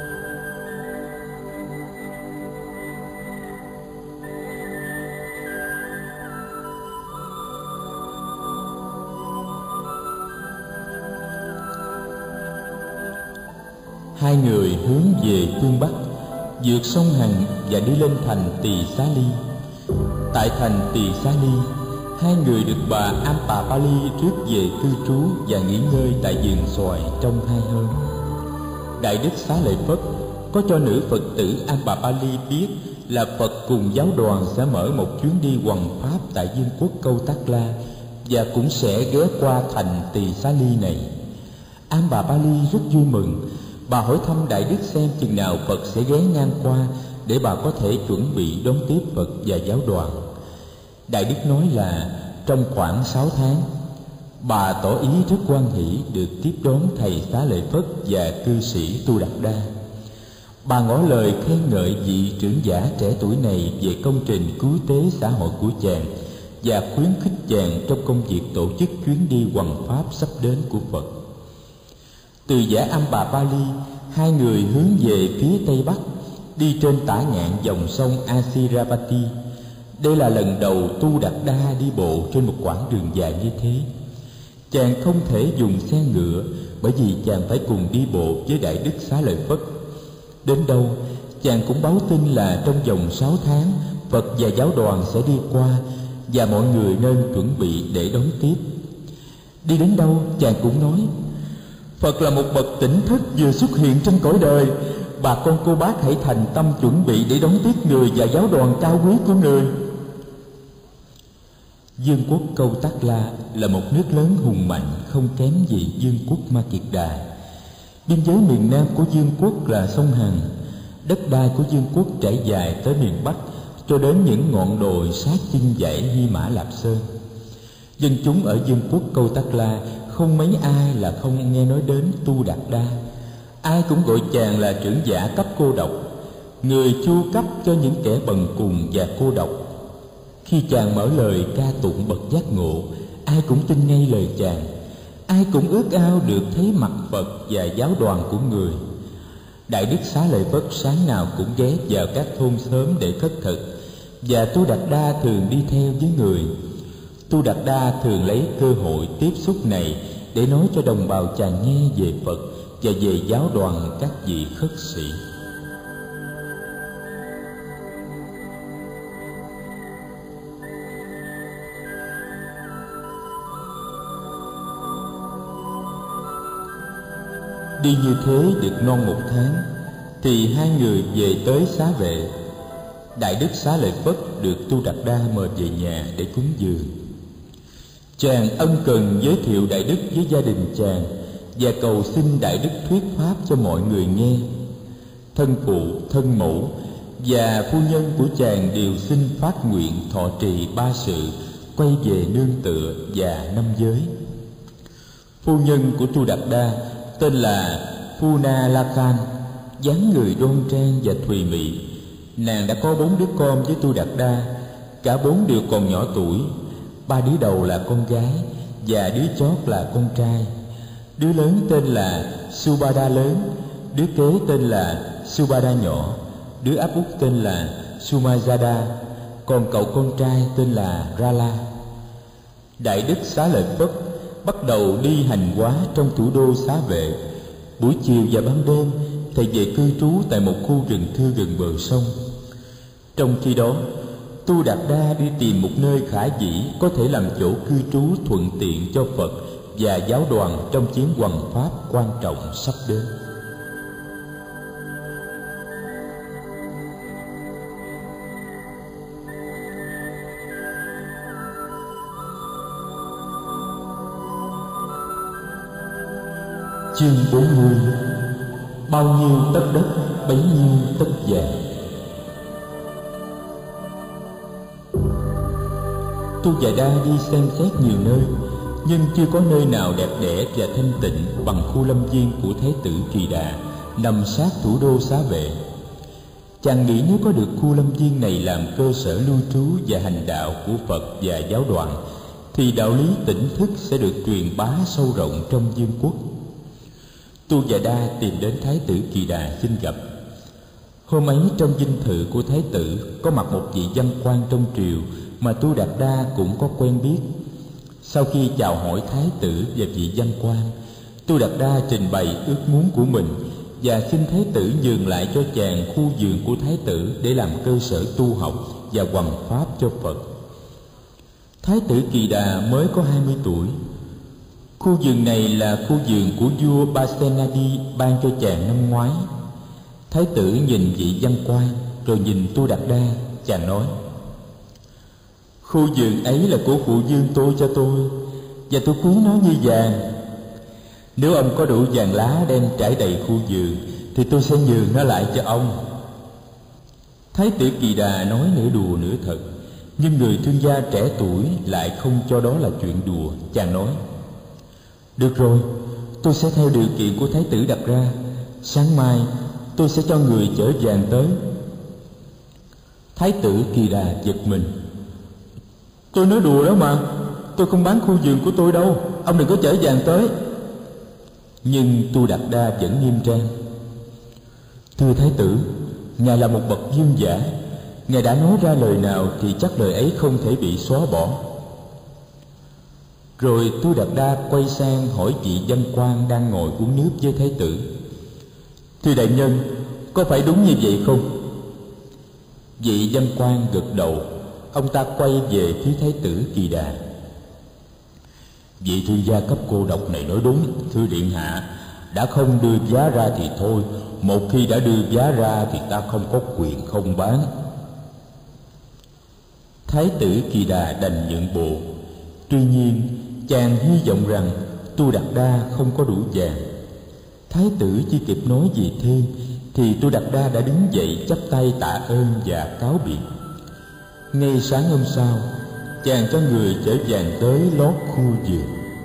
Hai người hướng về phương Bắc, vượt sông Hằng và đi lên thành Tỳ Xá Ly. Tại thành Tỳ Xá Ly, hai người được bà Ampapali rước về cư trú và nghỉ ngơi tại vườn xoài trong 2 hôm. Đại Đức Xá Lợi Phất có cho nữ Phật tử Ampapali biết là Phật cùng giáo đoàn sẽ mở một chuyến đi hoằng pháp tại vương quốc Câu Tác La và cũng sẽ ghé qua thành Tỳ Xá Ly này. Ampapali rất vui mừng. Bà hỏi thăm Đại Đức xem chừng nào Phật sẽ ghé ngang qua để bà có thể chuẩn bị đón tiếp Phật và giáo đoàn. Đại Đức nói là trong khoảng 6 tháng. Bà tỏ ý rất hoan hỷ được tiếp đón thầy Xá Lợi Phất và cư sĩ Tu Đạt Đa. Bà ngỏ lời khen ngợi vị trưởng giả trẻ tuổi này về công trình cứu tế xã hội của chàng và khuyến khích chàng trong công việc tổ chức chuyến đi hoằng pháp sắp đến của Phật. Từ giả Ampapali hai người hướng về phía tây bắc, đi trên tả ngạn dòng sông Asirapati. Đây là lần đầu Tu Đạt Đa đi bộ trên một quãng đường dài như thế. Chàng không thể dùng xe ngựa, bởi vì chàng phải cùng đi bộ với Đại Đức Xá Lợi Phất. Đến đâu, chàng cũng báo tin là trong vòng 6 tháng, Phật và giáo đoàn sẽ đi qua, và mọi người nên chuẩn bị để đón tiếp. Đi đến đâu, chàng cũng nói: Phật là một bậc tỉnh thức vừa xuất hiện trên cõi đời. Bà con cô bác hãy thành tâm chuẩn bị để đón tiếp người và giáo đoàn cao quý của người. Vương quốc Câu Tát La là một nước lớn hùng mạnh, không kém gì vương quốc Ma Kiệt Đà. Biên giới miền nam của vương quốc là sông Hằng. Đất đai của vương quốc trải dài tới miền bắc, cho đến những ngọn đồi sát chân dãy Hy Mã Lạp Sơn. Dân chúng ở vương quốc Câu Tát La không mấy ai là không nghe nói đến Tu Đạt Đa. Ai cũng gọi chàng là trưởng giả cấp cô độc, người chu cấp cho những kẻ bần cùng và cô độc. Khi chàng mở lời ca tụng bậc giác ngộ, ai cũng tin ngay lời chàng. Ai cũng ước ao được thấy mặt Phật và giáo đoàn của người. Đại Đức Xá Lợi Phất sáng nào cũng ghé vào các thôn xóm để khất thực, và Tu Đạt Đa thường đi theo với người. Tu Đạt Đa thường lấy cơ hội tiếp xúc này để nói cho đồng bào chàng nghe về Phật và về giáo đoàn các vị khất sĩ. Đi như thế được non 1 tháng, thì hai người về tới Xá Vệ. Đại Đức Xá Lợi Phất được Tu Đạt Đa mời về nhà để cúng dường. Chàng ân cần giới thiệu Đại Đức với gia đình chàng và cầu xin Đại Đức thuyết pháp cho mọi người nghe. Thân phụ, thân mẫu và phu nhân của chàng đều xin phát nguyện thọ trì 3 sự, quay về nương tựa và 5 giới. Phu nhân của Tu Đạt Đa tên là Phuna Lakan, dáng người đoan trang và thùy mị. Nàng đã có 4 đứa con với Tu Đạt Đa, cả 4 đều còn nhỏ tuổi. 3 đứa đầu là con gái và đứa chót là con trai. Đứa lớn tên là Subhada lớn, đứa kế tên là Subhada nhỏ, đứa áp út tên là Sumajada, còn cậu con trai tên là Rala. Đại Đức Xá Lợi Phất bắt đầu đi hành hóa trong thủ đô Xá Vệ. Buổi chiều và ban đêm, thầy về cư trú tại một khu rừng thưa gần bờ sông. Trong khi đó, Tu Đạt Đa đi tìm một nơi khả dĩ có thể làm chỗ cư trú thuận tiện cho Phật và giáo đoàn trong chuyến hoằng pháp quan trọng sắp đến. Chương 40. Bao nhiêu tất đất, bấy nhiêu tất vàng. Tu Già Đa đi xem xét nhiều nơi, nhưng chưa có nơi nào đẹp đẽ và thanh tịnh bằng khu lâm viên của Thái tử Kỳ Đà, nằm sát thủ đô Xá Vệ. Chàng nghĩ nếu có được khu lâm viên này làm cơ sở lưu trú và hành đạo của Phật và giáo đoàn, thì đạo lý tỉnh thức sẽ được truyền bá sâu rộng trong vương quốc. Tu Già Đa tìm đến Thái tử Kỳ Đà xin gặp. Hôm ấy trong dinh thự của Thái tử có mặt một vị văn quan trong triều mà Tu Đạt Đa cũng có quen biết. Sau khi chào hỏi Thái tử và vị văn quan, Tu Đạt Đa trình bày ước muốn của mình và xin Thái tử nhường lại cho chàng khu vườn của Thái tử để làm cơ sở tu học và hoằng pháp cho Phật. Thái tử Kỳ Đà mới có 20 tuổi. Khu vườn này là khu vườn của vua Pasenadi ban cho chàng năm ngoái. Thái tử nhìn vị văn quan rồi nhìn Tu Đạt Đa. Chàng nói: Khu vườn ấy là của phụ vương tôi cho tôi, và tôi quý nó như vàng. Nếu ông có đủ vàng lá đem trải đầy khu vườn, thì tôi sẽ nhường nó lại cho ông. Thái tử Kỳ Đà nói nửa đùa nửa thật, nhưng người thương gia trẻ tuổi lại không cho đó là chuyện đùa. Chàng nói: Được rồi, tôi sẽ theo điều kiện của Thái tử đặt ra. Sáng mai tôi sẽ cho người chở vàng tới. Thái tử Kỳ Đà giật mình: Tôi nói đùa đó mà, tôi không bán khu vườn của tôi đâu, ông đừng có chở vàng tới. Nhưng Tu Đạt Đa vẫn nghiêm trang: Thưa Thái tử, Ngài là một bậc vương giả. Ngài đã nói ra lời nào thì chắc lời ấy không thể bị xóa bỏ. Rồi Tu Đạt Đa quay sang hỏi vị văn quan đang ngồi uống nước với Thái tử: Thưa đại nhân, có phải đúng như vậy không? Vị văn quan gật đầu. Ông ta quay về phía Thái tử Kỳ Đà: Vị thương gia cấp cô độc này nói đúng, thưa điện hạ. Đã không đưa giá ra thì thôi, một khi đã đưa giá ra thì ta không có quyền không bán. Thái tử Kỳ Đà đành nhượng bộ. Tuy nhiên chàng hy vọng rằng Tu Đạt Đa không có đủ vàng. Thái tử chỉ kịp nói gì thêm thì Tu Đạt Đa đã đứng dậy chắp tay tạ ơn và cáo biệt. Ngay sáng hôm sau, chàng cho người chở vàng tới lót khu vườn.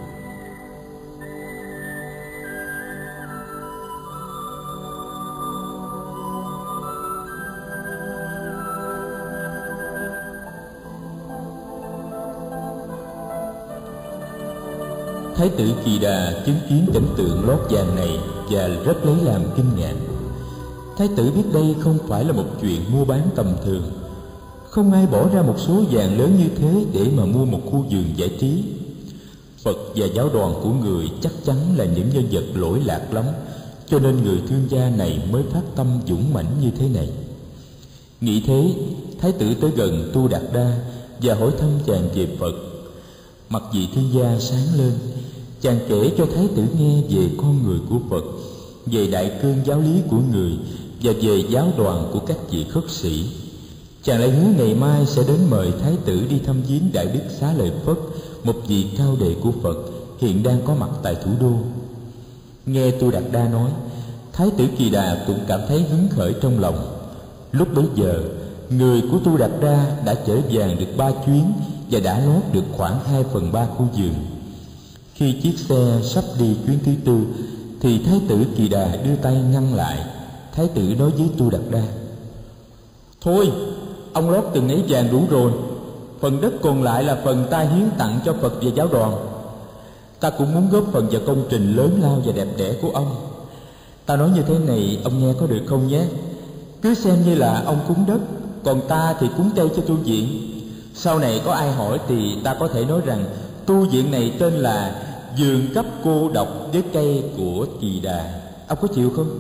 Thái tử Kỳ Đà chứng kiến cảnh tượng lót vàng này và rất lấy làm kinh ngạc. Thái tử biết đây không phải là một chuyện mua bán tầm thường. Không ai bỏ ra một số vàng lớn như thế để mà mua một khu vườn giải trí. Phật và giáo đoàn của người chắc chắn là những nhân vật lỗi lạc lắm, cho nên người thương gia này mới phát tâm dũng mãnh như thế này. Nghĩ thế, Thái tử tới gần Tu Đạt Đa và hỏi thăm chàng về Phật. Mặt vị thương gia sáng lên. Chàng kể cho Thái tử nghe về con người của Phật, về đại cương giáo lý của người và về giáo đoàn của các vị khất sĩ. Chàng lại hứa ngày mai sẽ đến mời Thái tử đi thăm viếng Đại Đức Xá Lợi Phất, một vị cao đệ của Phật hiện đang có mặt tại thủ đô. Nghe Tu Đạt Đa nói, Thái tử Kỳ Đà cũng cảm thấy hứng khởi trong lòng. Lúc bấy giờ, người của Tu Đạt Đa đã chở vàng được 3 chuyến và đã lót được khoảng 2/3 khu vườn. Khi chiếc xe sắp đi chuyến thứ 4 thì Thái tử Kỳ Đà đưa tay ngăn lại. Thái tử nói với Tu Đạt Đa: Thôi, ông lót từng ấy vàng đủ rồi. Phần đất còn lại là phần ta hiến tặng cho Phật và giáo đoàn. Ta cũng muốn góp phần vào công trình lớn lao và đẹp đẽ của ông. Ta nói như thế này, ông nghe có được không nhé? Cứ xem như là ông cúng đất, còn ta thì cúng cây cho tu viện. Sau này có ai hỏi thì ta có thể nói rằng tu viện này tên là Vườn Cấp Cô Độc với cây của Kỳ Đà. Ông có chịu không?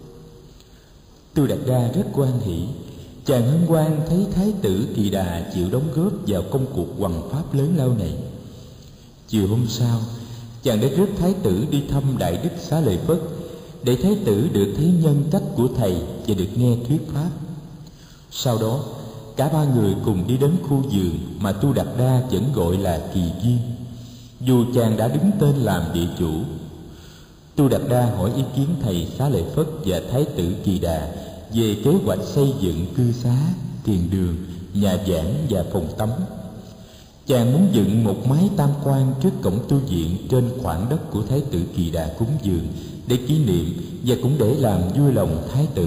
Tu Đạt Đa rất hoan hỷ. Chàng hân hoan thấy Thái tử Kỳ Đà chịu đóng góp vào công cuộc hoằng pháp lớn lao này. Chiều hôm sau, chàng đã rước Thái tử đi thăm Đại Đức Xá Lợi Phất, để Thái tử được thấy nhân cách của thầy và được nghe thuyết pháp. Sau đó, cả ba người cùng đi đến khu vườn mà Tu Đạt Đa vẫn gọi là Kỳ Viên, dù chàng đã đứng tên làm địa chủ. Tu Đạt Đa hỏi ý kiến thầy Xá Lợi Phất và Thái tử Kỳ Đà về kế hoạch xây dựng cư xá, thiền đường, nhà giảng và phòng tắm. Chàng muốn dựng một mái tam quan trước cổng tu viện trên khoảng đất của Thái tử Kỳ Đà cúng dường để kỷ niệm và cũng để làm vui lòng Thái tử.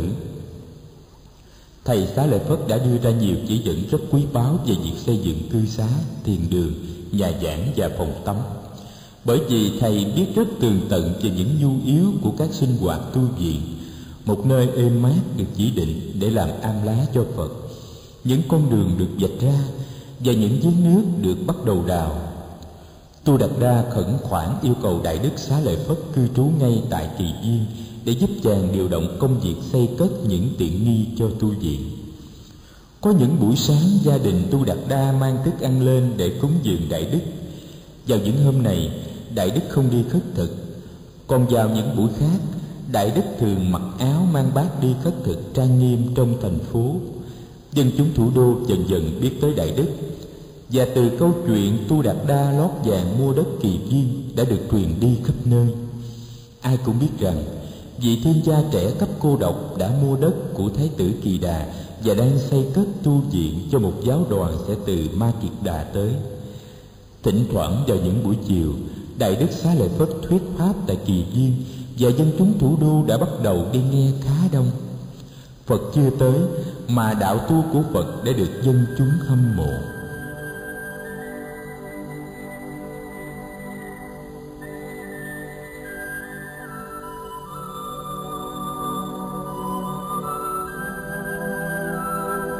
Thầy Xá Lợi Phất đã đưa ra nhiều chỉ dẫn rất quý báu về việc xây dựng cư xá, thiền đường, nhà giảng và phòng tắm. Bởi vì thầy biết rất tường tận về những nhu yếu của các sinh hoạt tu viện, một nơi êm mát được chỉ định để làm am lá cho Phật, những con đường được vạch ra và những giếng nước được bắt đầu đào. Tu Đạt Đa khẩn khoản yêu cầu Đại Đức Xá Lợi Phất cư trú ngay tại Kỳ Viên để giúp chàng điều động công việc xây cất những tiện nghi cho tu viện. Có những buổi sáng gia đình Tu Đạt Đa mang thức ăn lên để cúng dường Đại Đức. Vào những hôm này, Đại Đức không đi khất thực. Còn vào những buổi khác, Đại Đức thường mặc áo mang bát đi khất thực trang nghiêm trong thành phố. Dân chúng thủ đô dần dần biết tới Đại Đức, và từ câu chuyện Tu Đạt Đa lót vàng mua đất Kỳ Viên đã được truyền đi khắp nơi. Ai cũng biết rằng vị thiên gia trẻ cấp cô độc đã mua đất của Thái tử Kỳ Đà và đang xây cất tu viện cho một giáo đoàn sẽ từ Ma Kiệt Đà tới. Thỉnh thoảng vào những buổi chiều, Đại Đức Xá Lợi Phất thuyết pháp tại Kỳ Viên và dân chúng thủ đô đã bắt đầu đi nghe khá đông. Phật chưa tới mà đạo tu của Phật đã được dân chúng hâm mộ.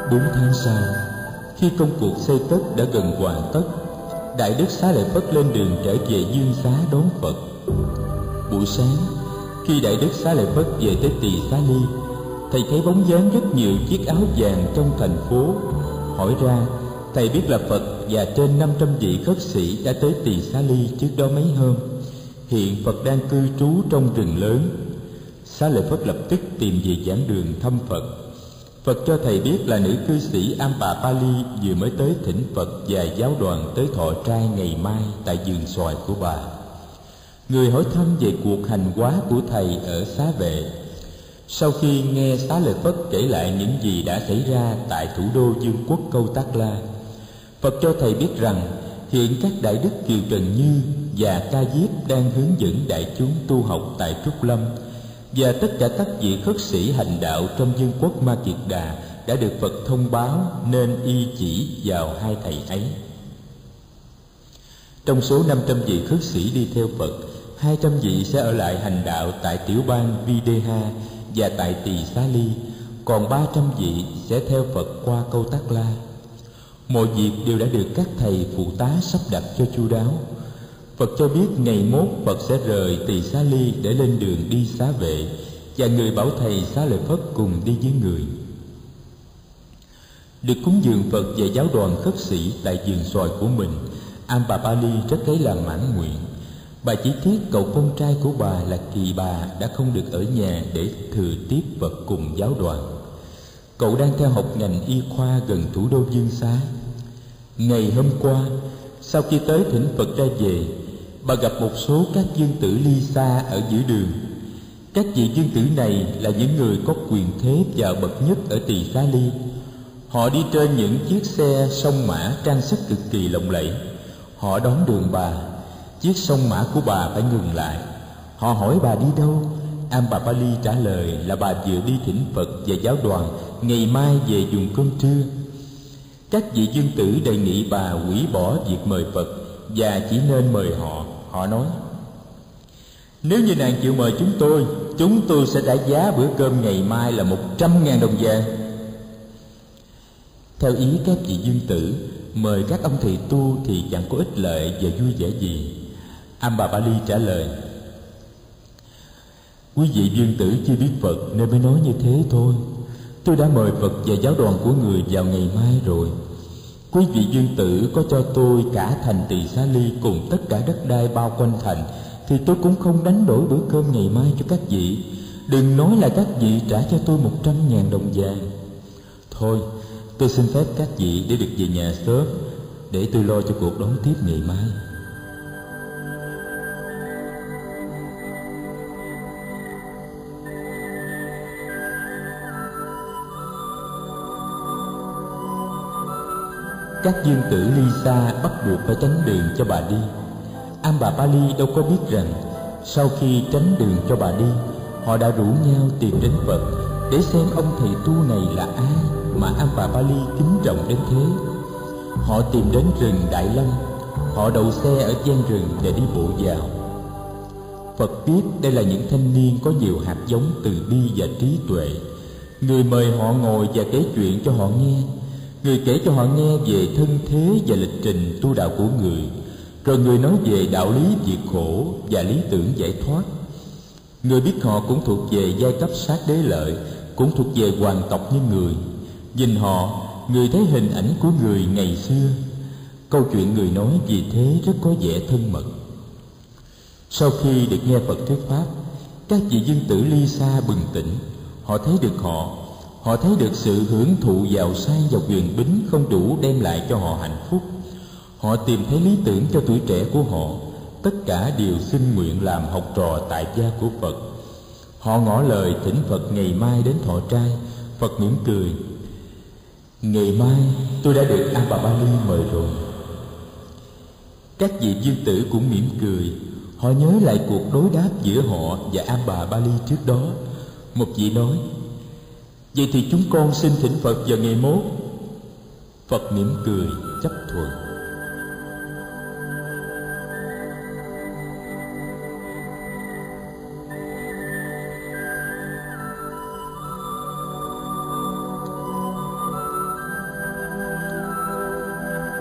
4 tháng sau, khi công cuộc xây cất đã gần hoàn tất, Đại Đức Xá Lợi Phất lên đường trở về Dương Xá đón Phật. Buổi sáng, khi Đại Đức Xá Lợi Phất về tới Tỳ Xá Ly, thầy thấy bóng dáng rất nhiều chiếc áo vàng trong thành phố. Hỏi ra, thầy biết là Phật và trên 500 vị khất sĩ đã tới Tỳ Xá Ly trước đó mấy hôm. Hiện Phật đang cư trú trong rừng lớn. Xá Lợi Phất lập tức tìm về giảng đường thăm Phật. Phật cho thầy biết là nữ cư sĩ Ambapali vừa mới tới thỉnh Phật và giáo đoàn tới thọ trai ngày mai tại vườn xoài của bà. Người hỏi thăm về cuộc hành hóa của thầy ở Xá Vệ. Sau khi nghe Xá Lợi Phất kể lại những gì đã xảy ra tại thủ đô vương quốc Câu Tác La, Phật cho thầy biết rằng hiện các đại đức Kiều Trần Như và Ca Diếp đang hướng dẫn đại chúng tu học tại Trúc Lâm, và tất cả các vị khất sĩ hành đạo trong vương quốc Ma Kiệt Đà đã được Phật thông báo nên y chỉ vào hai thầy ấy. Trong số 500 vị khất sĩ đi theo Phật, 200 vị sẽ ở lại hành đạo tại tiểu bang Videha và tại Tỳ Xá Ly, còn 300 vị sẽ theo Phật qua Câu Tác La. Mọi việc đều đã được các thầy phụ tá sắp đặt cho chu đáo. Phật cho biết ngày mốt Phật sẽ rời Tỳ Xá Ly để lên đường đi Xá Vệ, và người bảo thầy Xá Lợi Phất cùng đi với người. Được cúng dường Phật và giáo đoàn khất sĩ tại vườn xoài của mình, Ambapali rất lấy làm mãn nguyện. Bà chỉ tiếc cậu con trai của bà là Kỳ Bà đã không được ở nhà để thừa tiếp Phật cùng giáo đoàn. Cậu đang theo học ngành y khoa gần thủ đô Dương Xá. Ngày hôm qua, sau khi tới thỉnh Phật ra về, bà gặp một số các dương tử ly xa ở giữa đường. Các vị dương tử này là những người có quyền thế và bậc nhất ở Tỳ Xá Ly. Họ đi trên những chiếc xe sông mã trang sức cực kỳ lộng lẫy. Họ đón đường bà. Chiếc sông mã của bà phải ngừng lại. Họ hỏi bà đi đâu. Ambapali trả lời là bà vừa đi thỉnh Phật và giáo đoàn, ngày mai về dùng cơm trưa. Các vị dương tử đề nghị bà hủy bỏ việc mời Phật và chỉ nên mời họ. Họ nói: nếu như nàng chịu mời chúng tôi sẽ trả giá bữa cơm ngày mai là 100.000 đồng vàng. Theo ý các vị dương tử, mời các ông thầy tu thì chẳng có ích lợi và vui vẻ gì. Ambapali trả lời: quý vị dương tử chưa biết Phật nên mới nói như thế thôi. Tôi đã mời Phật và giáo đoàn của người vào ngày mai rồi. Quý vị dương tử có cho tôi cả thành Tỳ Xá Ly cùng tất cả đất đai bao quanh thành, thì tôi cũng không đánh đổi bữa cơm ngày mai cho các vị. Đừng nói là các vị trả cho tôi 100.000 đồng vàng. Thôi, tôi xin phép các vị để được về nhà sớm, để tôi lo cho cuộc đón tiếp ngày mai. Các dương tử ly xa bắt buộc phải tránh đường cho bà đi. Ambapali đâu có biết rằng sau khi tránh đường cho bà đi, họ đã rủ nhau tìm đến Phật để xem ông thầy tu này là ai mà Ambapali kính trọng đến thế. Họ tìm đến rừng Đại Lâm. Họ đậu xe ở gian rừng để đi bộ vào. Phật biết đây là những thanh niên có nhiều hạt giống từ bi và trí tuệ. Người mời họ ngồi và kể chuyện cho họ nghe. Người kể cho họ nghe về thân thế và lịch trình tu đạo của người, rồi người nói về đạo lý diệt khổ và lý tưởng giải thoát. Người biết họ cũng thuộc về giai cấp sát đế lợi, cũng thuộc về hoàng tộc như người. Nhìn họ, người thấy hình ảnh của người ngày xưa. Câu chuyện người nói vì thế rất có vẻ thân mật. Sau khi được nghe Phật thuyết pháp, các vị dương tử ly xa bừng tỉnh. Họ thấy được họ thấy được sự hưởng thụ giàu sang và quyền bính không đủ đem lại cho họ hạnh phúc. Họ tìm thấy lý tưởng cho tuổi trẻ của họ. Tất cả đều xin nguyện làm học trò tại gia của Phật. Họ ngỏ lời thỉnh Phật ngày mai đến thọ trai. Phật mỉm cười: ngày mai tôi đã được Ambapali mời rồi. Các vị dương tử cũng mỉm cười. Họ nhớ lại cuộc đối đáp giữa họ và Ambapali trước đó. Một vị nói: vậy thì chúng con xin thỉnh Phật vào ngày mốt. Phật mỉm cười chấp thuận.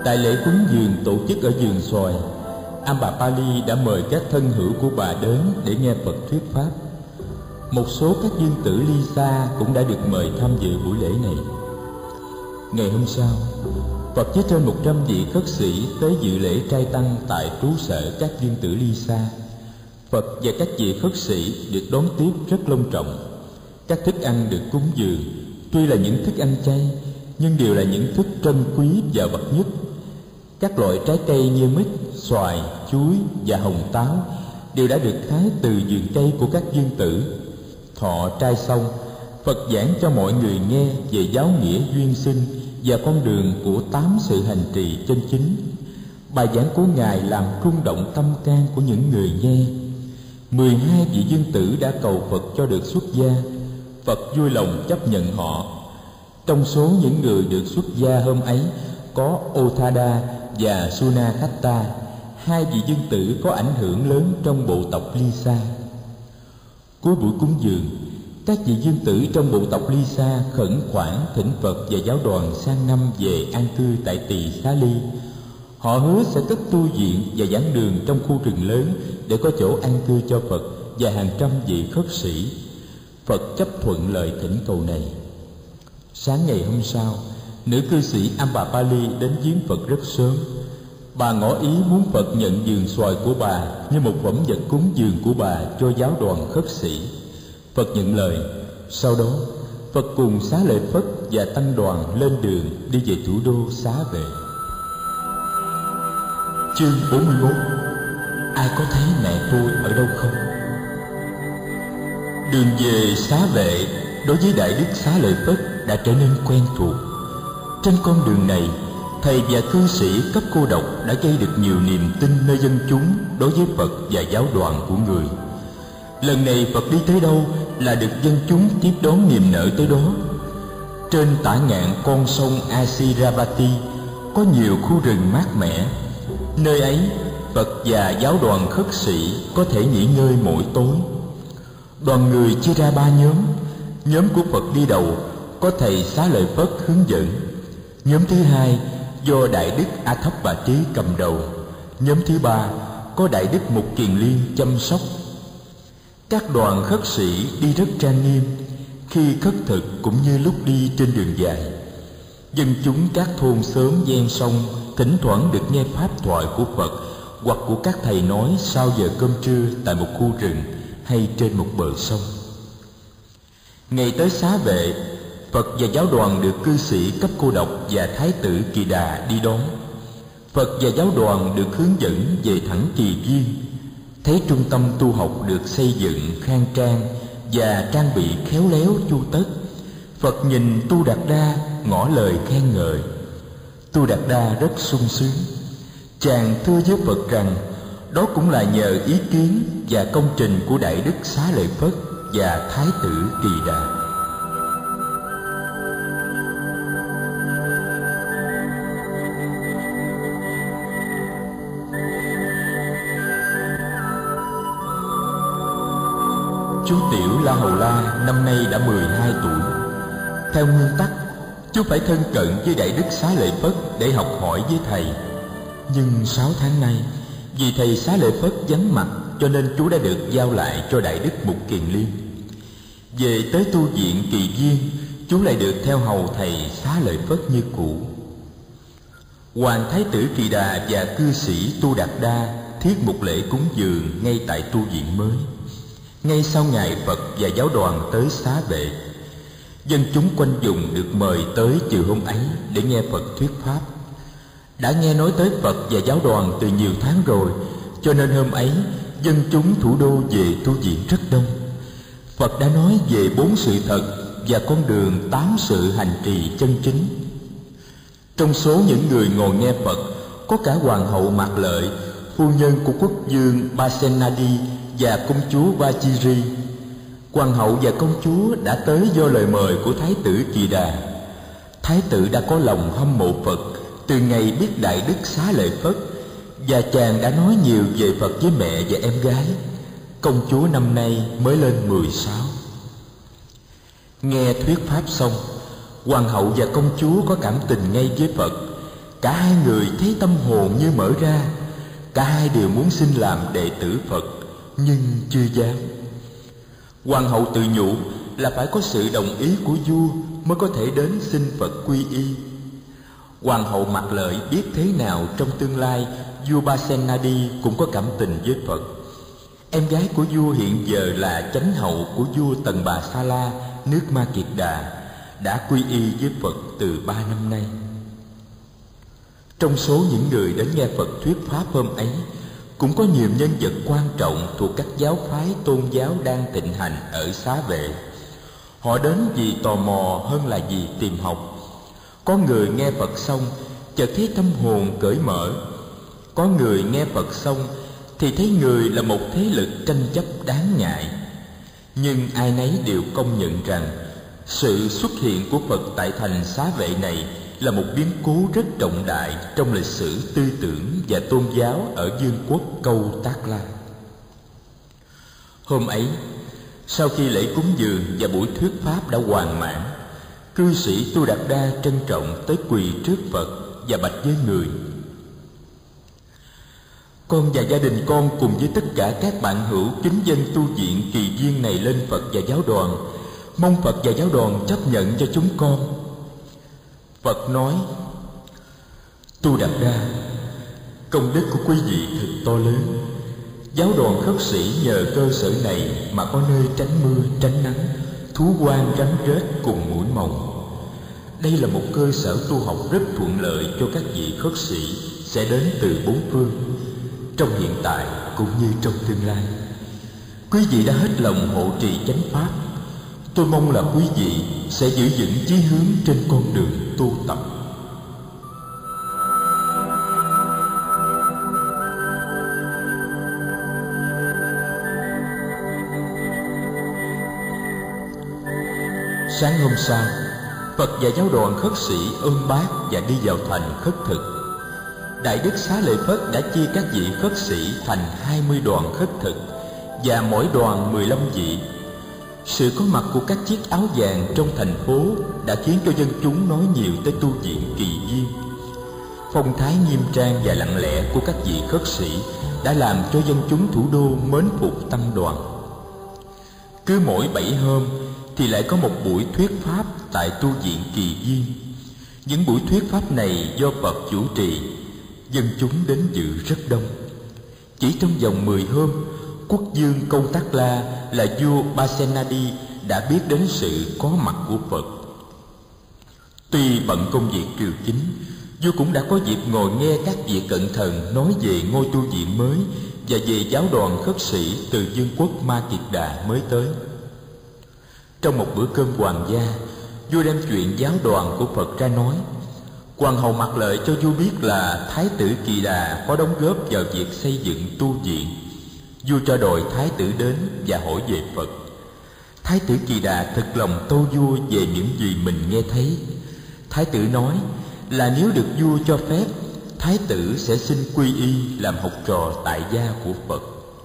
Tại lễ cúng dường tổ chức ở vườn xoài, Ambapali đã mời các thân hữu của bà đến để nghe Phật thuyết pháp. Một số các dương tử Lisa cũng đã được mời tham dự buổi lễ này. Ngày hôm sau, Phật với trên 100 vị khất sĩ tới dự lễ trai tăng tại trú sở các dương tử Lisa. Phật và các vị khất sĩ được đón tiếp rất long trọng. Các thức ăn được cúng dường tuy là những thức ăn chay, nhưng đều là những thức trân quý và bậc nhất. Các loại trái cây như mít, xoài, chuối và hồng táo đều đã được hái từ vườn cây của các dương tử. Thọ trai xong, Phật giảng cho mọi người nghe về giáo nghĩa duyên sinh và con đường của 8 sự hành trì chân chính. Bài giảng của Ngài làm rung động tâm can của những người nghe. 12 vị dương tử đã cầu Phật cho được xuất gia. Phật vui lòng chấp nhận họ. Trong số những người được xuất gia hôm ấy có Othada và Sunakhatta, 2 vị dương tử có ảnh hưởng lớn trong bộ tộc Lisa. Cuối buổi cúng dường, các vị dương tử trong bộ tộc Lisa khẩn khoản thỉnh Phật và giáo đoàn sang năm về an cư tại Tỳ Xá Ly. Họ hứa sẽ cất tu viện và giảng đường trong khu rừng lớn để có chỗ an cư cho Phật và hàng trăm vị khất sĩ. Phật chấp thuận lời thỉnh cầu này. Sáng ngày hôm sau, nữ cư sĩ Ambapali đến viếng Phật rất sớm. Bà ngỏ ý muốn Phật nhận vườn xoài của bà như một phẩm vật cúng dường của bà cho giáo đoàn khất sĩ. Phật nhận lời. Sau đó, Phật cùng Xá Lợi Phất và tăng đoàn lên đường đi về thủ đô Xá Vệ. Chương 41. Ai có thấy mẹ tôi ở đâu không? Đường về Xá Vệ đối với Đại Đức Xá Lợi Phất đã trở nên quen thuộc. Trên con đường này, thầy và cư sĩ cấp cô độc đã gây được nhiều niềm tin nơi dân chúng đối với Phật và giáo đoàn của người. Lần này Phật đi tới đâu là được dân chúng tiếp đón niềm nở tới đó. Trên tả ngạn con sông Asiravati có nhiều khu rừng mát mẻ. Nơi ấy, Phật và giáo đoàn khất sĩ có thể nghỉ ngơi mỗi tối. Đoàn người chia ra 3 nhóm. Nhóm của Phật đi đầu, có thầy Xá Lợi Phất hướng dẫn. Nhóm thứ hai do Đại Đức A Thấp Bà Trí cầm đầu. Nhóm thứ ba có Đại Đức Mục Kiền Liên chăm sóc. Các đoàn khất sĩ đi rất trang nghiêm, khi khất thực cũng như lúc đi trên đường dài. Dân chúng các thôn xóm ven sông thỉnh thoảng được nghe pháp thoại của Phật hoặc của các thầy nói sau giờ cơm trưa tại một khu rừng hay trên một bờ sông. Ngày tới Xá Vệ, Phật và giáo đoàn được cư sĩ cấp cô độc và Thái tử Kỳ Đà đi đón. Phật và giáo đoàn được hướng dẫn về thẳng Kỳ Viên. Thấy trung tâm tu học được xây dựng khang trang và trang bị khéo léo chu tất, Phật nhìn Tu Đạt Đa ngỏ lời khen ngợi. Tu Đạt Đa rất sung sướng. Chàng thưa với Phật rằng đó cũng là nhờ ý kiến và công trình của Đại Đức Xá Lợi Phất và Thái tử Kỳ Đà. Chú Tiểu La Hầu La năm nay đã 12 tuổi. Theo nguyên tắc, chú phải thân cận với Đại Đức Xá Lợi Phất để học hỏi với thầy. Nhưng 6 tháng nay, vì thầy Xá Lợi Phất vắng mặt, cho nên chú đã được giao lại cho Đại Đức Mục Kiền Liên. Về tới tu viện Kỳ Viên, chú lại được theo hầu thầy Xá Lợi Phất như cũ. Hoàng Thái tử Kỳ Đà và cư sĩ Tu Đạt Đa thiết một lễ cúng dường ngay tại tu viện mới. Ngay sau ngày Phật và giáo đoàn tới Xá Vệ, dân chúng quanh vùng được mời tới chiều hôm ấy để nghe Phật thuyết pháp. Đã nghe nói tới Phật và giáo đoàn từ nhiều tháng rồi, cho nên hôm ấy dân chúng thủ đô về tu viện rất đông. Phật đã nói về 4 sự thật và con đường 8 sự hành trì chân chính. Trong số những người ngồi nghe Phật có cả hoàng hậu Mạc Lợi, phu nhân của quốc vương Pasenadi và công chúa Vajiri. Hoàng hậu và công chúa đã tới do lời mời của Thái tử Kỳ Đà. Thái tử đã có lòng hâm mộ Phật từ ngày biết Đại Đức Xá Lợi Phất, và chàng đã nói nhiều về Phật với mẹ và em gái. Công chúa năm nay mới lên 16. Nghe thuyết pháp xong, hoàng hậu và công chúa có cảm tình ngay với Phật. Cả hai người thấy tâm hồn như mở ra. Cả hai đều muốn xin làm đệ tử Phật, nhưng chưa dám. Hoàng hậu tự nhủ là phải có sự đồng ý của vua mới có thể đến xin Phật quy y. Hoàng hậu Mạc Lợi biết thế nào trong tương lai vua Pasenadi cũng có cảm tình với Phật. Em gái của vua hiện giờ là chánh hậu của vua Tần Bà Sa La, nước Ma Kiệt Đà, đã quy y với Phật từ 3 năm nay. Trong số những người đến nghe Phật thuyết pháp hôm ấy, cũng có nhiều nhân vật quan trọng thuộc các giáo phái tôn giáo đang thịnh hành ở Xá Vệ. Họ đến vì tò mò hơn là vì tìm học. Có người nghe Phật xong chợt thấy tâm hồn cởi mở. Có người nghe Phật xong thì thấy người là một thế lực tranh chấp đáng ngại. Nhưng ai nấy đều công nhận rằng sự xuất hiện của Phật tại thành Xá Vệ này là một biến cố rất trọng đại trong lịch sử tư tưởng và tôn giáo ở vương quốc Câu Tác La. Hôm ấy, sau khi lễ cúng dường và buổi thuyết pháp đã hoàn mãn, cư sĩ Tu Đạt Đa trân trọng tới quỳ trước Phật và bạch với người: Con và gia đình con cùng với tất cả các bạn hữu kính dâng tu viện Kỳ Viên này lên Phật và giáo đoàn, mong Phật và giáo đoàn chấp nhận cho chúng con. Phật nói: Tu Đạt Đa, công đức của quý vị thật to lớn. Giáo đoàn khất sĩ nhờ cơ sở này mà có nơi tránh mưa, tránh nắng, thú quan rắn rết cùng muỗi mồng. Đây là một cơ sở tu học rất thuận lợi cho các vị khất sĩ sẽ đến từ bốn phương, trong hiện tại cũng như trong tương lai. Quý vị đã hết lòng hộ trì chánh pháp. Tôi mong là quý vị sẽ giữ vững chí hướng trên con đường tu tập. Sáng hôm sau, Phật và giáo đoàn khất sĩ ôm bát và đi vào thành khất thực. Đại đức Xá Lợi Phất đã chia các vị khất sĩ thành 20 đoàn khất thực và mỗi đoàn 15 vị. Sự có mặt của các chiếc áo vàng trong thành phố đã khiến cho dân chúng nói nhiều tới tu viện Kỳ Viên. Phong thái nghiêm trang và lặng lẽ của các vị khất sĩ đã làm cho dân chúng thủ đô mến phục tăng đoàn. Cứ mỗi 7 hôm thì lại có một buổi thuyết pháp tại tu viện Kỳ Viên. Những buổi thuyết pháp này do Phật chủ trì, dân chúng đến dự rất đông. Chỉ trong vòng 10 hôm, quốc vương Câu Tác La là vua Pasenadi đã biết đến sự có mặt của Phật. Tuy bận công việc triều chính, vua cũng đã có dịp ngồi nghe các vị cận thần nói về ngôi tu viện mới và về giáo đoàn khất sĩ từ vương quốc Ma Kiệt Đà mới tới. Trong một bữa cơm hoàng gia, vua đem chuyện giáo đoàn của Phật ra nói. Hoàng hậu Mạc Lợi cho vua biết là Thái tử Kỳ Đà có đóng góp vào việc xây dựng tu viện. Vua cho đòi Thái tử đến và hỏi về Phật. Thái tử Kỳ Đà thật lòng tâu vua về những gì mình nghe thấy. Thái tử nói là nếu được vua cho phép, Thái tử sẽ xin quy y làm học trò tại gia của Phật.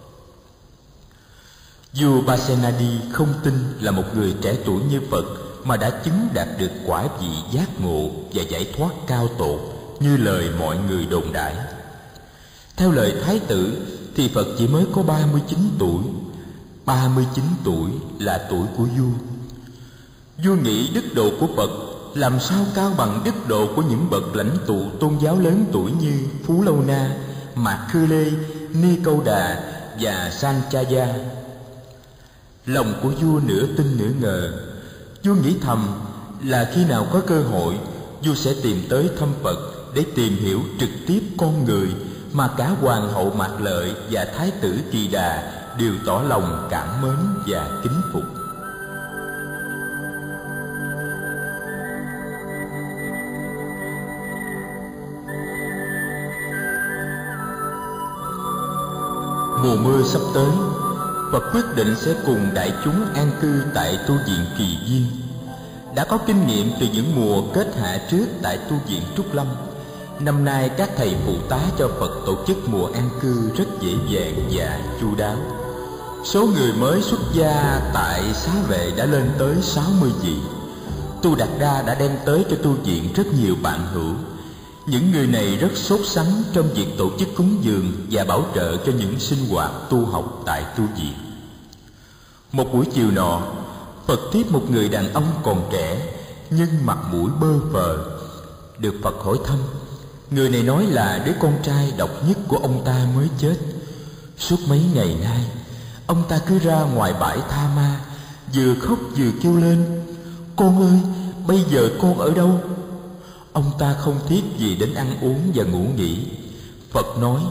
Vua Pasenadi không tin là một người trẻ tuổi như Phật mà đã chứng đạt được quả vị giác ngộ và giải thoát cao tột như lời mọi người đồn đãi. Theo lời Thái tử thì Phật chỉ mới có 39 tuổi. 39 tuổi là tuổi của vua. Vua nghĩ đức độ của Phật làm sao cao bằng đức độ của những bậc lãnh tụ tôn giáo lớn tuổi như Phú Lâu Na, Mạc Khư Lê, Ni Câu Đà và Sanchaya. Lòng của vua nửa tin nửa ngờ. Vua nghĩ thầm là khi nào có cơ hội, vua sẽ tìm tới thăm Phật để tìm hiểu trực tiếp con người mà cả Hoàng hậu Mạc Lợi và Thái tử Kỳ Đà đều tỏ lòng cảm mến và kính phục. Mùa mưa sắp tới, Phật quyết định sẽ cùng đại chúng an cư tại tu viện Kỳ Viên. Đã có kinh nghiệm từ những mùa kết hạ trước tại tu viện Trúc Lâm, năm nay các thầy phụ tá cho Phật tổ chức mùa an cư rất dễ dàng và chu đáo. Số người mới xuất gia tại Xá Vệ đã lên tới 60 vị. Tu Đạt Đa đã đem tới cho tu viện rất nhiều bạn hữu. Những người này rất sốt sắng trong việc tổ chức cúng dường và bảo trợ cho những sinh hoạt tu học tại tu viện. Một buổi chiều nọ, Phật tiếp một người đàn ông còn trẻ nhưng mặt mũi bơ phờ. Được Phật hỏi thăm, người này nói là đứa con trai độc nhất của ông ta mới chết. Suốt mấy ngày nay, ông ta cứ ra ngoài bãi tha ma, vừa khóc vừa kêu lên: "Con ơi, bây giờ con ở đâu?" Ông ta không thiết gì đến ăn uống và ngủ nghỉ. Phật nói: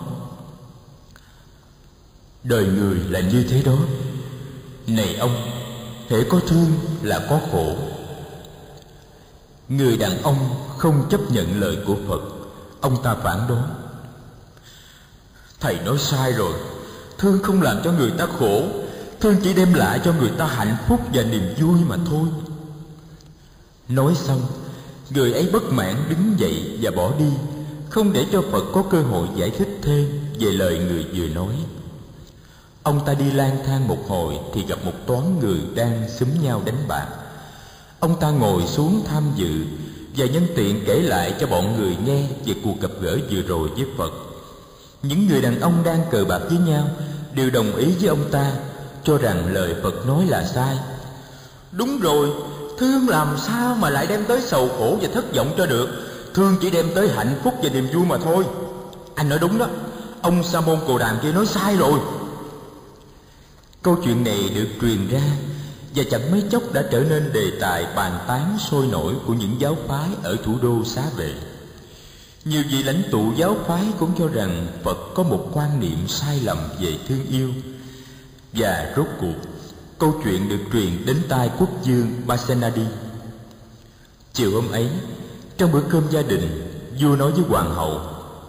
"Đời người là như thế đó. Này ông, hễ có thương là có khổ." Người đàn ông không chấp nhận lời của Phật. Ông ta phản đối: "Thầy nói sai rồi. Thương không làm cho người ta khổ. Thương chỉ đem lại cho người ta hạnh phúc và niềm vui mà thôi." Nói xong, người ấy bất mãn đứng dậy và bỏ đi, không để cho Phật có cơ hội giải thích thêm về lời người vừa nói. Ông ta đi lang thang một hồi thì gặp một toán người đang xúm nhau đánh bạc. Ông ta ngồi xuống tham dự và nhân tiện kể lại cho bọn người nghe về cuộc gặp gỡ vừa rồi với Phật. Những người đàn ông đang cờ bạc với nhau đều đồng ý với ông ta, cho rằng lời Phật nói là sai. "Đúng rồi, thương làm sao mà lại đem tới sầu khổ và thất vọng cho được. Thương chỉ đem tới hạnh phúc và niềm vui mà thôi. Anh nói đúng đó, ông Sa môn Cồ Đàm kia nói sai rồi." Câu chuyện này được truyền ra và chẳng mấy chốc đã trở nên đề tài bàn tán sôi nổi của những giáo phái ở thủ đô Xá Vệ. Nhiều vị lãnh tụ giáo phái cũng cho rằng Phật có một quan niệm sai lầm về thương yêu. Và rốt cuộc, câu chuyện được truyền đến tai quốc vương Pasenadi. Chiều hôm ấy, trong bữa cơm gia đình, vua nói với hoàng hậu: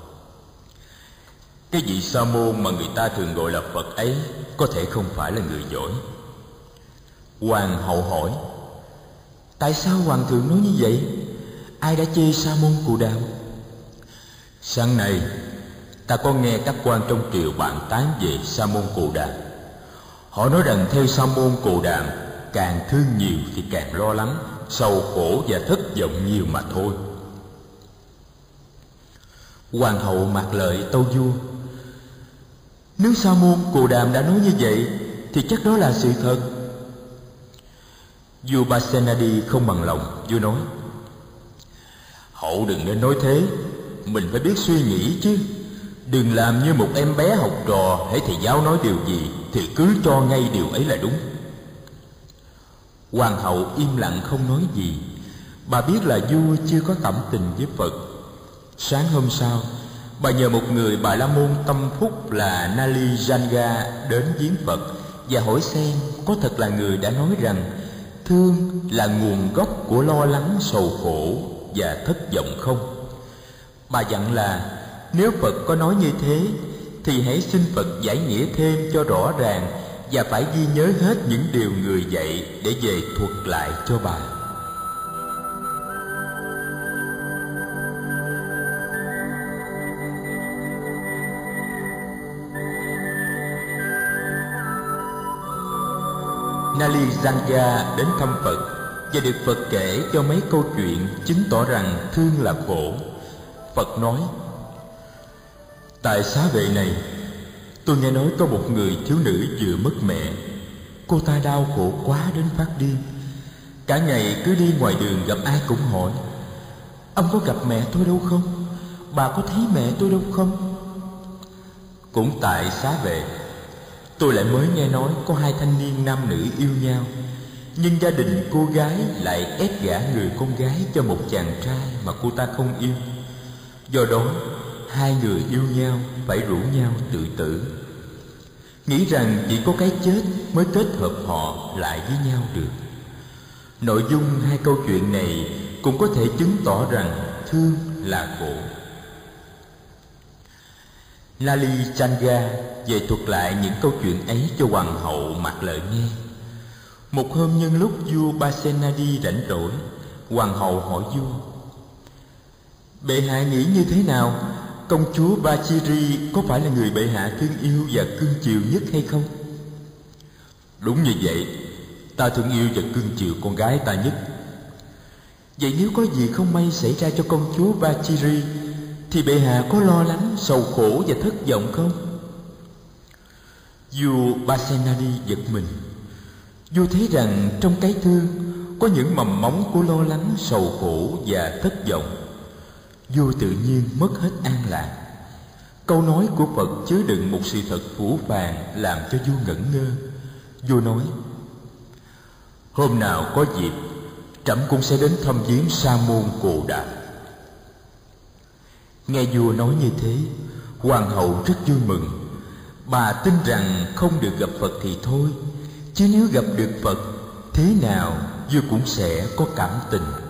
"Cái vị sa môn mà người ta thường gọi là Phật ấy có thể không phải là người giỏi." Hoàng hậu hỏi: "Tại sao hoàng thượng nói như vậy? Ai đã chê Sa môn Cồ Đàm?" "Sáng nay ta có nghe các quan trong triều bàn tán về Sa môn Cồ Đàm. Họ nói rằng theo Sa môn Cồ Đàm, càng thương nhiều thì càng lo lắng, sầu khổ và thất vọng nhiều mà thôi." Hoàng hậu Mạc Lợi tâu vua: "Nếu Sa môn Cồ Đàm đã nói như vậy thì chắc đó là sự thật." Vua Pasenadi không bằng lòng. Vua nói: "Hậu đừng nên nói thế. Mình phải biết suy nghĩ chứ. Đừng làm như một em bé học trò, hễ thầy giáo nói điều gì thì cứ cho ngay điều ấy là đúng." Hoàng hậu im lặng không nói gì. Bà biết là vua chưa có cảm tình với Phật. Sáng hôm sau, bà nhờ một người Bà La Môn tâm phúc là Nali Janga đến viếng Phật và hỏi xem có thật là người đã nói rằng thương là nguồn gốc của lo lắng, sầu khổ và thất vọng không. Bà dặn là nếu Phật có nói như thế thì hãy xin Phật giải nghĩa thêm cho rõ ràng, và phải ghi nhớ hết những điều người dạy để về thuật lại cho bà. Nali Janga đến thăm Phật và được Phật kể cho mấy câu chuyện chứng tỏ rằng thương là khổ. Phật nói: "Tại Xá Vệ này, tôi nghe nói có một người thiếu nữ vừa mất mẹ. Cô ta đau khổ quá đến phát điên. Cả ngày cứ đi ngoài đường gặp ai cũng hỏi: ông có gặp mẹ tôi đâu không? Bà có thấy mẹ tôi đâu không? Cũng tại Xá Vệ, tôi lại mới nghe nói có hai thanh niên nam nữ yêu nhau, nhưng gia đình cô gái lại ép gả người con gái cho một chàng trai mà cô ta không yêu. Do đó hai người yêu nhau phải rủ nhau tự tử, nghĩ rằng chỉ có cái chết mới kết hợp họ lại với nhau được. Nội dung hai câu chuyện này cũng có thể chứng tỏ rằng thương là khổ." Nali Janga về thuật lại những câu chuyện ấy cho hoàng hậu Mạc Lợi nghe. Một hôm nhân lúc vua Pasenadi rảnh rỗi, hoàng hậu hỏi vua: "Bệ hạ nghĩ như thế nào? Công chúa Bachiri có phải là người bệ hạ thương yêu và cưng chiều nhất hay không?" "Đúng như vậy, ta thương yêu và cưng chiều con gái ta nhất." "Vậy nếu có gì không may xảy ra cho công chúa Bachiri thì bệ hạ có lo lắng, sầu khổ và thất vọng không? Vua Pasenadi giật mình. Vua thấy rằng trong cái thư có những mầm móng của lo lắng, sầu khổ và thất vọng. Vua tự nhiên mất hết an lạc. Câu nói của Phật chứa đựng một sự thật phũ phàng làm cho vua ngẩn ngơ. Vua nói: hôm nào có dịp, trẫm cũng sẽ đến thăm viếng Sa môn Cồ Đàm. Nghe vua nói như thế, hoàng hậu rất vui mừng. Bà tin rằng không được gặp Phật thì thôi, chứ nếu gặp được Phật, thế nào vua cũng sẽ có cảm tình